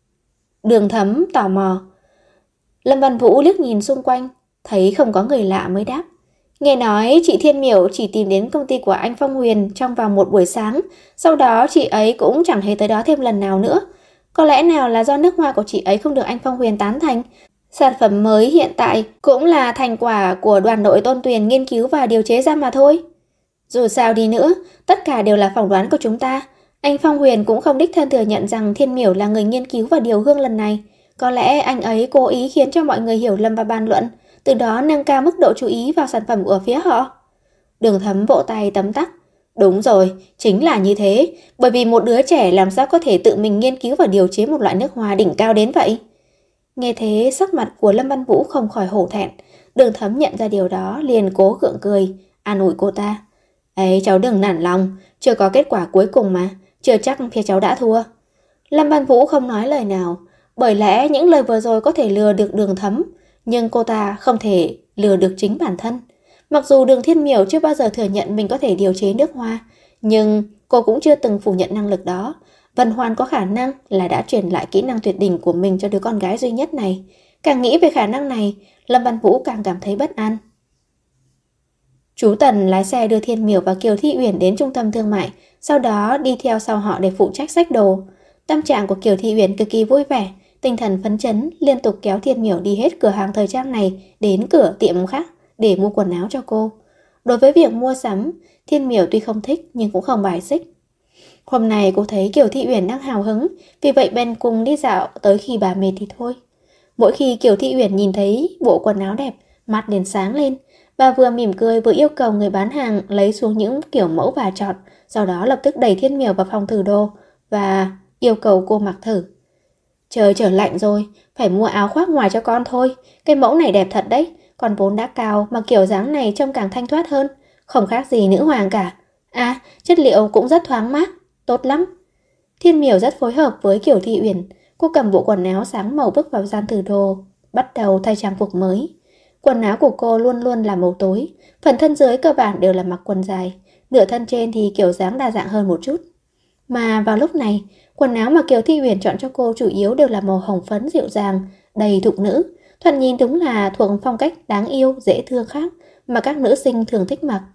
Đường Thấm tò mò. Lâm Văn Vũ liếc nhìn xung quanh, thấy không có người lạ mới đáp. Nghe nói chị Thiên Miểu chỉ tìm đến công ty của anh Phong Huyền trong vòng một buổi sáng, sau đó chị ấy cũng chẳng hề tới đó thêm lần nào nữa. Có lẽ nào là do nước hoa của chị ấy không được anh Phong Huyền tán thành? Sản phẩm mới hiện tại cũng là thành quả của đoàn đội Tôn Tuyền nghiên cứu và điều chế ra mà thôi. Dù sao đi nữa, tất cả đều là phỏng đoán của chúng ta. Anh Phong Huyền cũng không đích thân thừa nhận rằng Thiên Miểu là người nghiên cứu và điều hương lần này. Có lẽ anh ấy cố ý khiến cho mọi người hiểu lầm và bàn luận, từ đó nâng cao mức độ chú ý vào sản phẩm của phía họ. Đường Thấm vỗ tay tấm tắc. Đúng rồi, chính là như thế, bởi vì một đứa trẻ làm sao có thể tự mình nghiên cứu và điều chế một loại nước hoa đỉnh cao đến vậy. Nghe thế sắc mặt của Lâm Văn Vũ không khỏi hổ thẹn. Đường Thấm nhận ra điều đó liền cố gượng cười, an ủi cô ta. Ấy cháu đừng nản lòng, chưa có kết quả cuối cùng mà, chưa chắc phía cháu đã thua. Lâm Văn Vũ không nói lời nào, bởi lẽ những lời vừa rồi có thể lừa được Đường Thấm, nhưng cô ta không thể lừa được chính bản thân. Mặc dù Đường Thiên Miểu chưa bao giờ thừa nhận mình có thể điều chế nước hoa, nhưng cô cũng chưa từng phủ nhận năng lực đó. Vân Hoan có khả năng là đã truyền lại kỹ năng tuyệt đỉnh của mình cho đứa con gái duy nhất này. Càng nghĩ về khả năng này, Lâm Văn Vũ càng cảm thấy bất an. Chú Tần lái xe đưa Thiên Miểu và Kiều Thi Uyển đến trung tâm thương mại, sau đó đi theo sau họ để phụ trách xách đồ. Tâm trạng của Kiều Thi Uyển cực kỳ vui vẻ, tinh thần phấn chấn, liên tục kéo Thiên Miểu đi hết cửa hàng thời trang này đến cửa tiệm khác để mua quần áo cho cô. Đối với việc mua sắm, Thiên Miểu tuy không thích nhưng cũng không bài xích. Hôm nay cô thấy Kiều Thị Uyển đang hào hứng, vì vậy bèn cùng đi dạo tới khi bà mệt thì thôi. Mỗi khi Kiều Thị Uyển nhìn thấy bộ quần áo đẹp, mặt liền sáng lên. Bà vừa mỉm cười vừa yêu cầu người bán hàng lấy xuống những kiểu mẫu và chọn, sau đó lập tức đẩy Thiên Miểu vào phòng thử đồ và yêu cầu cô mặc thử. Trời trở lạnh rồi, phải mua áo khoác ngoài cho con thôi. Cái mẫu này đẹp thật đấy, còn vốn đã cao mà kiểu dáng này trông càng thanh thoát hơn, không khác gì nữ hoàng cả. À, chất liệu cũng rất thoáng mát, tốt lắm. Thiên Miểu rất phối hợp với Kiều Thị Uyển. Cô cầm bộ quần áo sáng màu bước vào gian thử đồ, bắt đầu thay trang phục mới. Quần áo của cô luôn luôn là màu tối, phần thân dưới cơ bản đều là mặc quần dài, nửa thân trên thì kiểu dáng đa dạng hơn một chút. Mà vào lúc này, quần áo mà Kiều Thi Uyển chọn cho cô chủ yếu đều là màu hồng phấn dịu dàng, đầy thục nữ. Thoạt nhìn đúng là thuộc phong cách đáng yêu, dễ thương khác mà các nữ sinh thường thích mặc.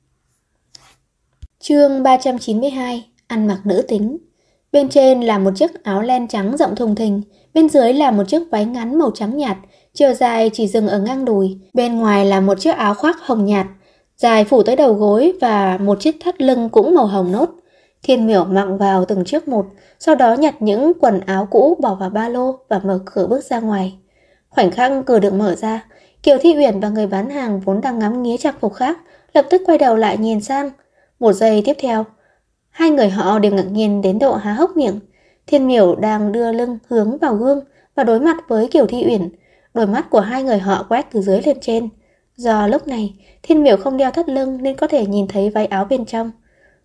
Chương 392, ăn mặc nữ tính. Bên trên là một chiếc áo len trắng rộng thùng thình, bên dưới là một chiếc váy ngắn màu trắng nhạt, chiều dài chỉ dừng ở ngang đùi. Bên ngoài là một chiếc áo khoác hồng nhạt, dài phủ tới đầu gối và một chiếc thắt lưng cũng màu hồng nốt. Thiên Miểu mặc vào từng chiếc một, sau đó nhặt những quần áo cũ bỏ vào ba lô và mở cửa bước ra ngoài. Khoảnh khắc cửa được mở ra, Kiều Thi Uyển và người bán hàng vốn đang ngắm nghía trang phục khác lập tức quay đầu lại nhìn sang. Một giây tiếp theo, hai người họ đều ngạc nhiên đến độ há hốc miệng. Thiên Miểu đang đưa lưng hướng vào gương và đối mặt với Kiều Thi Uyển. Đôi mắt của hai người họ quét từ dưới lên trên. Do lúc này Thiên Miểu không đeo thắt lưng nên có thể nhìn thấy váy áo bên trong.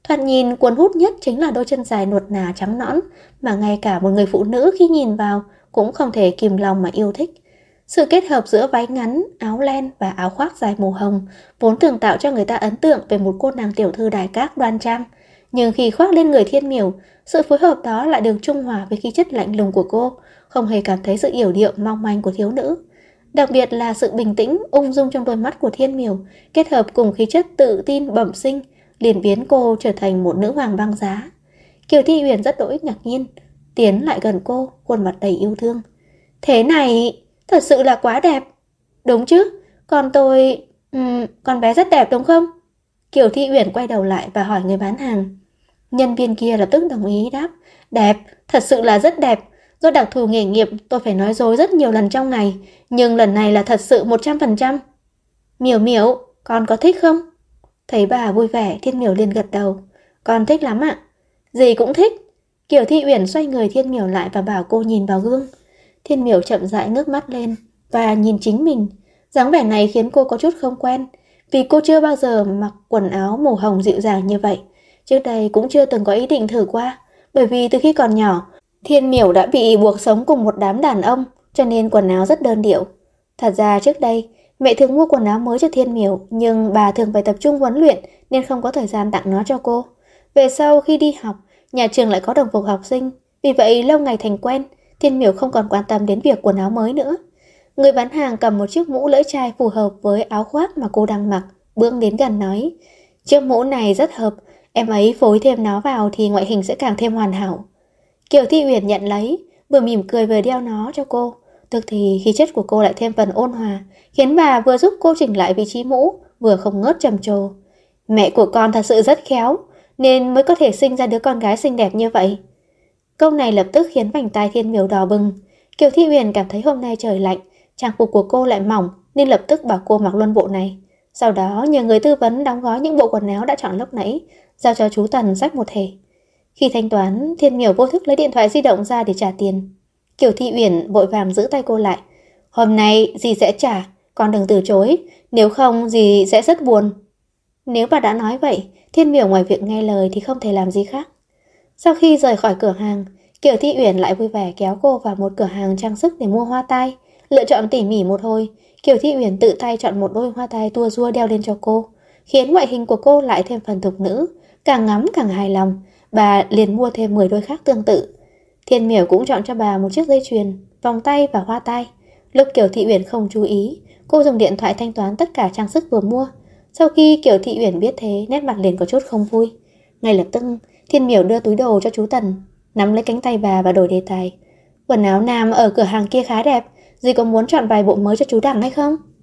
Thoạt nhìn cuốn hút nhất chính là đôi chân dài nuột nà trắng nõn, mà ngay cả một người phụ nữ khi nhìn vào cũng không thể kìm lòng mà yêu thích. Sự kết hợp giữa váy ngắn, áo len và áo khoác dài màu hồng vốn thường tạo cho người ta ấn tượng về một cô nàng tiểu thư đài các đoan trang. Nhưng khi khoác lên người Thiên Miểu, sự phối hợp đó lại được trung hòa với khí chất lạnh lùng của cô, không hề cảm thấy sự yểu điệu mong manh của thiếu nữ. Đặc biệt là sự bình tĩnh, ung dung trong đôi mắt của Thiên Miểu, kết hợp cùng khí chất tự tin bẩm sinh, liền biến cô trở thành một nữ hoàng băng giá. Kiều Thi Uyển rất đỗi ngạc nhiên, tiến lại gần cô, khuôn mặt đầy yêu thương. Thế này, thật sự là quá đẹp. Đúng chứ, con tôi... con bé rất đẹp đúng không? Kiều Thi Uyển quay đầu lại và hỏi người bán hàng. Nhân viên kia lập tức đồng ý đáp. Đẹp, thật sự là rất đẹp. Do đặc thù nghề nghiệp tôi phải nói dối rất nhiều lần trong ngày, nhưng lần này là thật sự 100%. Miểu Miểu, con có thích không? Thấy bà vui vẻ, Thiên Miểu liền gật đầu. Con thích lắm ạ. Gì cũng thích. Kiều Thi Uyển xoay người Thiên Miểu lại và bảo cô nhìn vào gương. Thiên Miểu chậm rãi ngước mắt lên và nhìn chính mình. Dáng vẻ này khiến cô có chút không quen, vì cô chưa bao giờ mặc quần áo màu hồng dịu dàng như vậy. Trước đây cũng chưa từng có ý định thử qua, bởi vì từ khi còn nhỏ, Thiên Miểu đã bị buộc sống cùng một đám đàn ông, cho nên quần áo rất đơn điệu. Thật ra trước đây, mẹ thường mua quần áo mới cho Thiên Miểu, nhưng bà thường phải tập trung huấn luyện nên không có thời gian tặng nó cho cô. Về sau khi đi học, nhà trường lại có đồng phục học sinh, vì vậy lâu ngày thành quen, Thiên Miểu không còn quan tâm đến việc quần áo mới nữa. Người bán hàng cầm một chiếc mũ lưỡi chai phù hợp với áo khoác mà cô đang mặc, bước đến gần nói. Chiếc mũ này rất hợp, em ấy phối thêm nó vào thì ngoại hình sẽ càng thêm hoàn hảo. Kiều Thi Uyển nhận lấy, vừa mỉm cười vừa đeo nó cho cô. Tức thì khí chất của cô lại thêm phần ôn hòa, khiến bà vừa giúp cô chỉnh lại vị trí mũ, vừa không ngớt trầm trồ. Mẹ của con thật sự rất khéo, nên mới có thể sinh ra đứa con gái xinh đẹp như vậy. Câu này lập tức khiến vành tai Thiên Miểu đỏ bừng. Kiều Thi Uyển cảm thấy hôm nay trời lạnh, trang phục của cô lại mỏng nên lập tức bảo cô mặc luôn bộ này. Sau đó nhờ người tư vấn đóng gói những bộ quần áo đã chọn lúc nãy, giao cho chú Tần xách một thể. Khi thanh toán, Thiên Miểu vô thức lấy điện thoại di động ra để trả tiền. Kiều Thi Uyển vội vàng giữ tay cô lại. Hôm nay dì sẽ trả, con đừng từ chối, nếu không dì sẽ rất buồn. Nếu bà đã nói vậy, Thiên Miểu ngoài việc nghe lời thì không thể làm gì khác. Sau khi rời khỏi cửa hàng, Kiều Thi Uyển lại vui vẻ kéo cô vào một cửa hàng trang sức để mua hoa tai. Lựa chọn tỉ mỉ một hồi, Kiều Thi Uyển tự tay chọn một đôi hoa tai tua rua đeo lên cho cô, khiến ngoại hình của cô lại thêm phần thục nữ. Càng ngắm càng hài lòng, bà liền mua thêm 10 đôi khác tương tự. Thiên Miểu cũng chọn cho bà một chiếc dây chuyền, vòng tay và hoa tai. Lúc Kiều Thị Uyển không chú ý, cô dùng điện thoại thanh toán tất cả trang sức vừa mua. Sau khi Kiều Thị Uyển biết thế, nét mặt liền có chút không vui. Ngay lập tức, Thiên Miểu đưa túi đồ cho chú Tần, nắm lấy cánh tay bà và đổi đề tài. Quần áo nam ở cửa hàng kia khá đẹp, dì có muốn chọn vài bộ mới cho chú Đằng hay không?